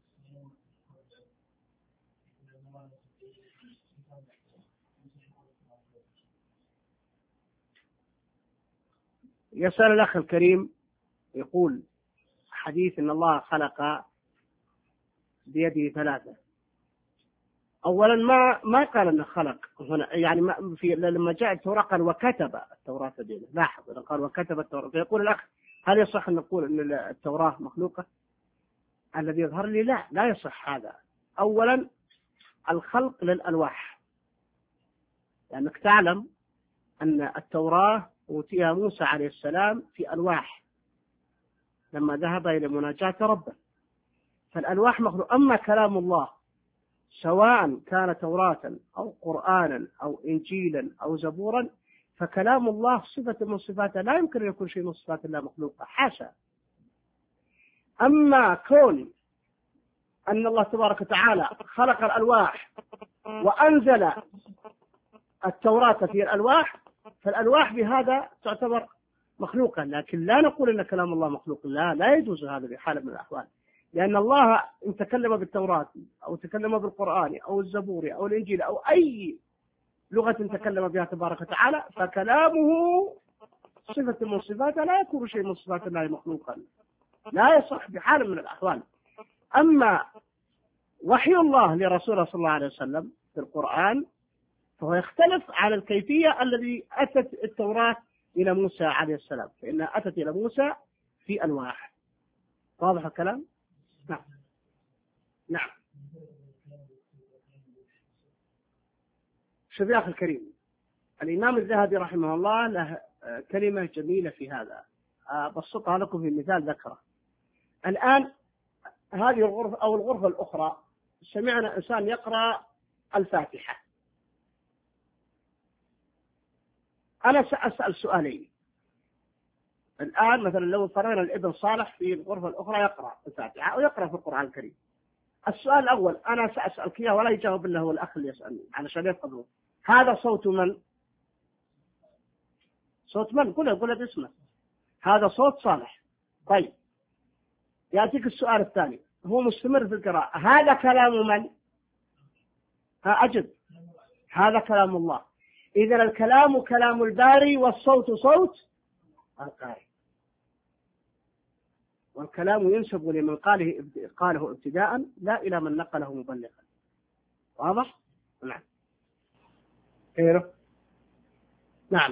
يسأل الأخ الكريم يقول حديث إن الله خلق بيده ثلاثة. أولا ما ما قال أنه خلق هنا، يعني ما في لما جاء التوراة قال وكتب التوراة بيده. لاحظ قال وكتب التوراة، فيقول الأخ هل يصح أن نقول أن التوراة مخلوقة؟ الذي يظهر لي لا لا يصح هذا. أولا الخلق للألواح، لأنك تعلم أن التوراة أوتيها موسى عليه السلام في ألواح لما ذهب إلى مناجاة ربه، فالألواح مخلوق. أما كلام الله سواء كان توراة أو قرآنا أو إنجيلا أو زبورا فكلام الله صفة من صفاته، لا يمكن أن يكون شيء من صفات الله مخلوقة، حاشا. أما كون أن الله تبارك وتعالى خلق الألواح وأنزل التوراة في الألواح فالألواح بهذا تعتبر مخلوقة، لكن لا نقول أن كلام الله مخلوق، لا لا يجوز هذا بحال من الأحوال، لأن الله إن تكلم بالتوراة أو تكلم بالقرآن أو الزبور أو الإنجيل أو أي لغة تكلم بها تبارك وتعالى فكلامه صفة من صفاته، لا يكون شيء من صفات الله مخلوقا، لا يصح بحال من الأحوال. أما وحي الله لرسوله صلى الله عليه وسلم في القرآن فهو يختلف على الكيفية الذي أتت التوراة إلى موسى عليه السلام، فإنها أتت إلى موسى في ألواح. واضح الكلام؟ نعم نعم. شوف يا أخي الكريم، الإمام الذهبي رحمه الله له كلمة جميلة في هذا، بسطها لكم في مثال ذكره. الآن هذه الغرفة أو الغرفة الأخرى سمعنا إنسان يقرأ الفاتحة، أنا سأسأل سؤالين الآن. مثلا لو فرضنا الابن صالح في الغرفة الأخرى يقرأ الفاتحة أو يقرأ في القرآن الكريم، السؤال الأول أنا سأسألك إياه ولا يجاوب إلا هو الأخ اللي يسألني علشان يفقدوا، هذا صوت من؟ صوت من؟ قل قل باسمه. هذا صوت صالح. طيب يأتيك السؤال الثاني، هو مستمر في القراءة، هذا كلام من؟ ها أجب. هذا كلام الله. إذا الكلام كلام الباري والصوت صوت القارئ، والكلام ينسب لمن قاله قاله ابتداء لا إلى من نقله مبلغا. واضح؟ نعم. غيره؟ نعم.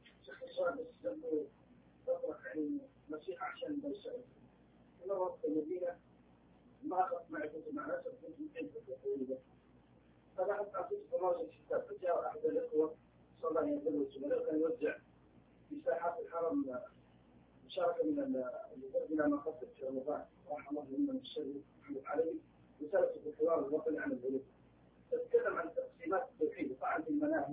المسيح عشان بيسأل أنا وقت المدينة ما أخذ معي كنت مع ناس كنت ممكن تقول فبعد أعطيت برنامج الكتاب فجاء أحد الأخوة صلى الله عليه وسلم كان يوزع في ساحات الحرم مشاركة من الذين ما قصد في رمضان رحمه الله من الشر محمد علي رسالة في الحوار الوطني عن البلد تتكلم عن تقسيمات التوحيد وطبعا في المناهج،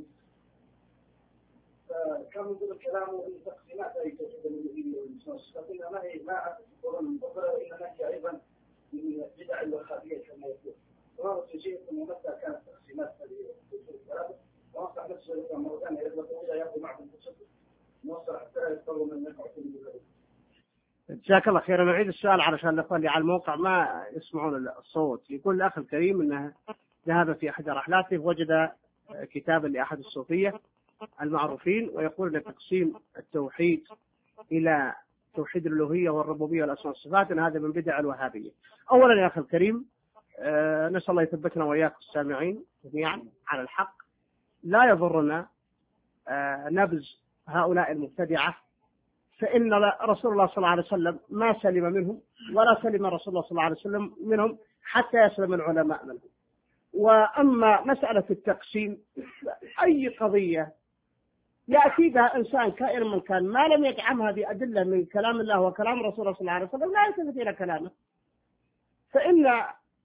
فكان من ضمن كلامه ان تقسيمات هذه توحيد الالوهيه والنصوص لكنها ما هي ما اتت القران المفضله وانما هي ايضا من البدع الوهابيه كما يقول. وهذا الشيء انه متى كانت تقسيمات هذه التوحيد الثلاثه ونصح نفسه مره ثانيه يطلق الى ياخذ معهم الكتب نوصل حتى لا يضطروا من نفعه بالبلد. جزاك الله خير. نعيد السؤال علشان الاخوان اللي على الموقع ما يسمعون الصوت. يقول الاخ الكريم انه ذهب في احدى رحلاته وجد كتابا لاحد الصوفيه المعروفين ويقول ان تقسيم التوحيد الى توحيد الالوهيه والربوبيه والاسماء والصفات ان هذا من بدع الوهابيه. اولا يا اخي الكريم آه نسال الله يثبتنا واياك السامعين جميعا على الحق. لا يضرنا آه نبذ هؤلاء المبتدعه فإن رسول الله صلى الله عليه وسلم ما سلم منهم ولا سلم رسول الله صلى الله عليه وسلم منهم حتى يسلم العلماء منهم. وأما مسألة التقسيم، أي قضية يأتي بها إنسان كائن من كان ما لم يدعمها بأدلة من كلام الله وكلام رسول الله صلى الله عليه وسلم لا يلتفت إلى كلامه. فإن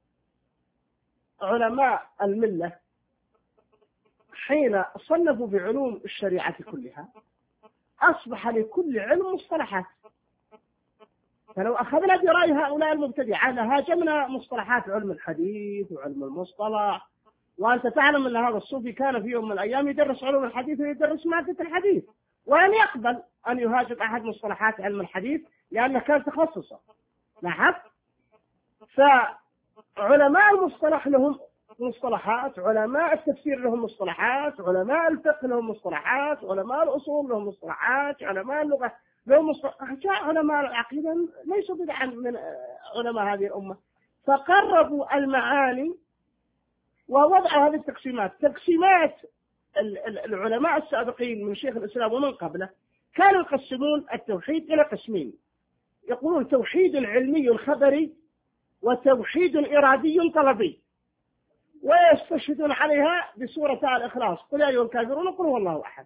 علماء الملة حين صنفوا في علوم الشريعة كلها أصبح لكل علم مصطلحات. فلو أخذنا برأي هؤلاء المبتدعة لهاجمنا مصطلحات علم الحديث وعلم المصطلح. وأنت تعلم أن هذا الصوفي كان في يوم من الأيام يدرس علوم الحديث ويدرس مادة الحديث، ولم يقبل أن يهاجم أحد مصطلحات علم الحديث لأنه كان تخصصه. لاحظ؟ فعلماء المصطلح لهم مصطلحات، علماء التفسير لهم مصطلحات، علماء الفقه لهم مصطلحات، علماء الأصول لهم مصطلحات، علماء اللغة لهم مصطلحات. جاء علماء العقيدة ليسوا بدعا من علماء هذه الأمة، فقربوا المعاني ووضعوا هذه التقسيمات. تقسيمات العلماء السابقين من شيخ الإسلام ومن قبله كانوا يقسمون التوحيد إلى قسمين، يقولون توحيد علمي خبري وتوحيد إرادي طلبي، ويستشهدون عليها بسورة الإخلاص قل يا أيها الكافرون قل هو الله أحد.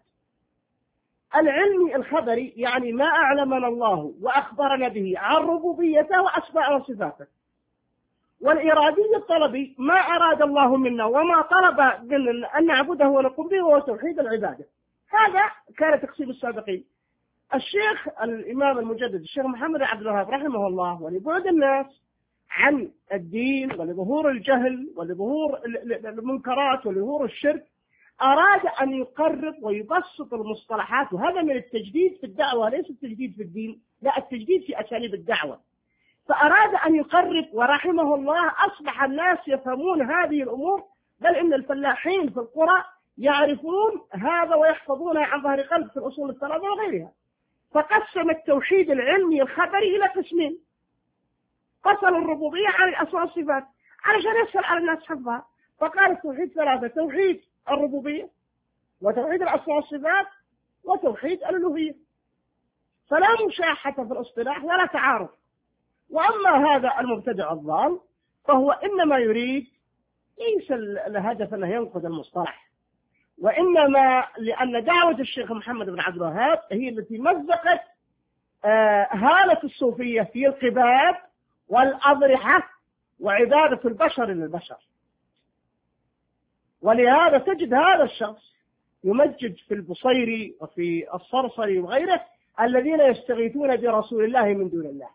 العلمي الخبري يعني ما أعلمنا الله وأخبرنا به عن ربوبيته وأسماء وصفاته. والإرادي الطلبي ما أراد الله منا وما طلب منا أن نعبده ونقوم به هو توحيد العبادة. هذا كان تقسيم السابقين. الشيخ الإمام المجدد الشيخ محمد عبد الوهاب رحمه الله، ولبعد الناس عن الدين ولظهور الجهل ولظهور المنكرات ولظهور الشرك، أراد أن يقرب ويبسط المصطلحات. وهذا من التجديد في الدعوة، ليس التجديد في الدين، لا، التجديد في أساليب الدعوة. فأراد أن يقرب، ورحمه الله أصبح الناس يفهمون هذه الأمور، بل إن الفلاحين في القرى يعرفون هذا ويحفظونه عن ظهر قلب في الأصول الثلاثة وغيرها. فقسم التوحيد العلمي الخبري إلى قسمين، فصل الربوبية عن الأسماء والصفات علشان يسهل على الناس حفظها. فقال التوحيد ثلاثة: توحيد الربوبية وتوحيد الأسماء والصفات وتوحيد الألوهية. فلا مشاحة في الاصطلاح ولا تعارض. وأما هذا المبتدع الضال فهو إنما يريد، ليس الهدف أنه ينقض المصطلح، وإنما لأن دعوة الشيخ محمد بن عبد الوهاب هي التي مزقت هالة الصوفية في القباب والأضرحة وعبادة البشر للبشر. ولهذا تجد هذا الشخص يمجد في البصيري وفي الصرصري وغيره الذين يستغيثون برسول الله من دون الله.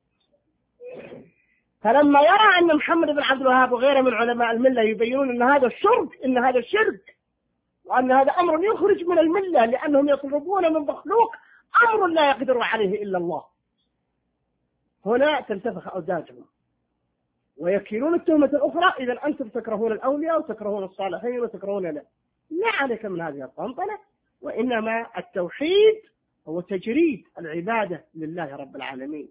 فلما يرى أن محمد بن عبد الوهاب وغيره من علماء الملة يبينون أن هذا الشرك إن هذا شرك وأن هذا أمر يخرج من الملة لأنهم يطلبون من مخلوق أمر لا يقدر عليه إلا الله، هنا تنتفخ أوداجهم ويكيلون التهمة الأخرى: إذا أنتم تكرهون الأولياء وتكرهون الصالحين وتكرهون لا لا عليك من هذه الطنطنة، وإنما التوحيد هو تجريد العبادة لله رب العالمين.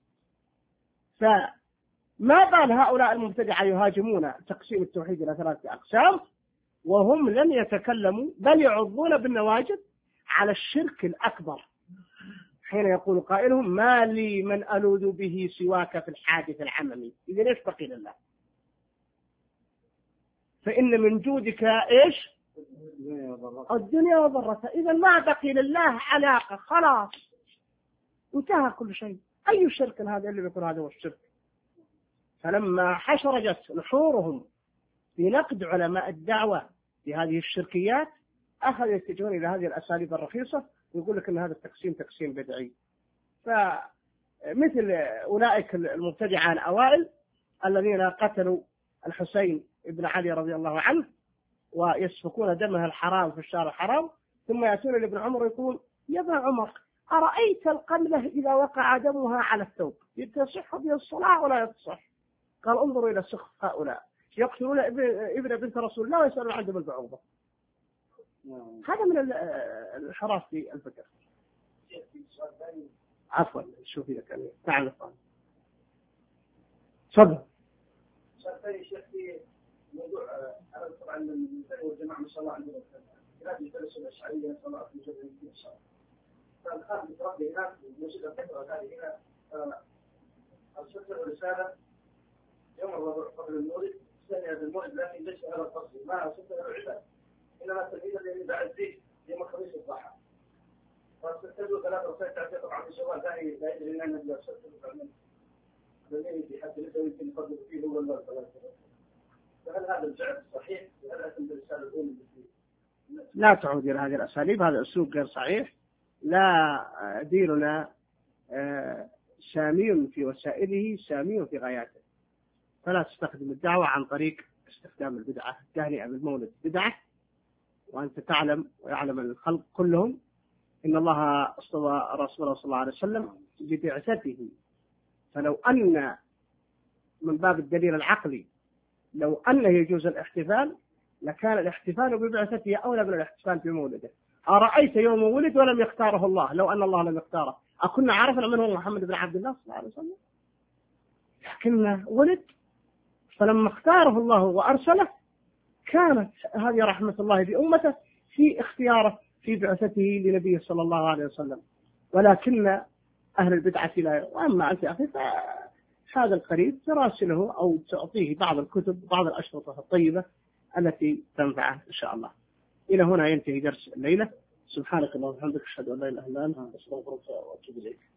فما بال هؤلاء المبتدعة يهاجمون تقسيم التوحيد إلى ثلاثة أقسام وهم لم يتكلموا، بل يعضون بالنواجذ على الشرك الأكبر، حين يقول قائلهم: ما لي من ألوذ به سواك في الحادث العممي. إذن إيش بقي لله؟ فإن من جودك إيش؟ الدنيا وضرتها. إذن ما بقي لله علاقة، خلاص انتهى كل شيء. أي شرك هذا اللي بيكون هذا هو الشرك؟ فلما حشرجت نحورهم في نقد علماء الدعوة بهذه الشركيات أخذوا يتجهون إلى هذه الأساليب الرخيصة ويقول لك أن هذا التقسيم تقسيم بدعي. فمثل أولئك المبتدعة الأوائل الذين قتلوا الحسين ابن علي رضي الله عنه ويسفكون دمها الحرام في الشارع الحرام، ثم يأتون لابن عمر يقول: يا ابن عمر، أرأيت القملة إذا وقع دمها على الثوب يتصح بها الصلاة ولا يتصح؟ قال: انظروا إلى سخف هؤلاء يقتلون ابن بنت رسول الله ويسألون عن دم البعوضة. هذا من الانحراف في الفكر. عفوا شوفي لك يعني تعال نفهم. تفضل. سألتني شيخ في موضوع أنا طبعا من الجماعة ما شاء الله عندنا كلام يدرسون الأشعرية صلاة في جبل إن شاء الله. فالآن بتربي هناك الموسيقى الفترة هذه هنا أرسلت له رسالة يوم الربع قبل المولد ثانية المولد، لكن ليس هذا القصد، ما أرسلت له عبادة إنما التلميذ الذي بعد ذي يوم الخميس الضحى. فأرسلت له ثلاث رسائل تعطي طبعا بسؤال ثاني لا يدري أن النبي أرسلت له فعلا الذي في حد لسه يمكن يفضل فيه هو الله ثلاثة. فهل هذا الجعل صحيح؟ هل أتم بالرسالة الأولى التي لا تعود إلى هذه الأساليب، هذا أسلوب غير صحيح. لا ديننا سامي في وسائله سامي في غاياته، فلا تستخدم الدعوة عن طريق استخدام البدعة التهنئة بالمولد بدعة، وأنت تعلم ويعلم الخلق كلهم إن الله اصطفى رسوله صلى الله عليه وسلم ببعثته. فلو أن من باب الدليل العقلي لو أنه يجوز الاحتفال لكان الاحتفال ببعثته أولى من الاحتفال بمولده. أرأيت يوم ولد ولم يختاره الله، لو أن الله لم يختاره أكنا عرفنا من هو محمد بن عبد الله صلى الله عليه وسلم؟ لكنه ولد، فلما اختاره الله وأرسله كانت هذه رحمة الله بأمته في اختياره في بعثته لنبيه صلى الله عليه وسلم. ولكن أهل البدعة لا. وأما أنت أخي فهذا القريب تراسله أو تعطيه بعض الكتب بعض الأشرطة الطيبة التي تنفعه إن شاء الله. إلى هنا ينتهي درس الليلة. سبحانك اللهم وبحمدك أشهد أن لا إله إلا أنت أستغفرك وأتوب إليك.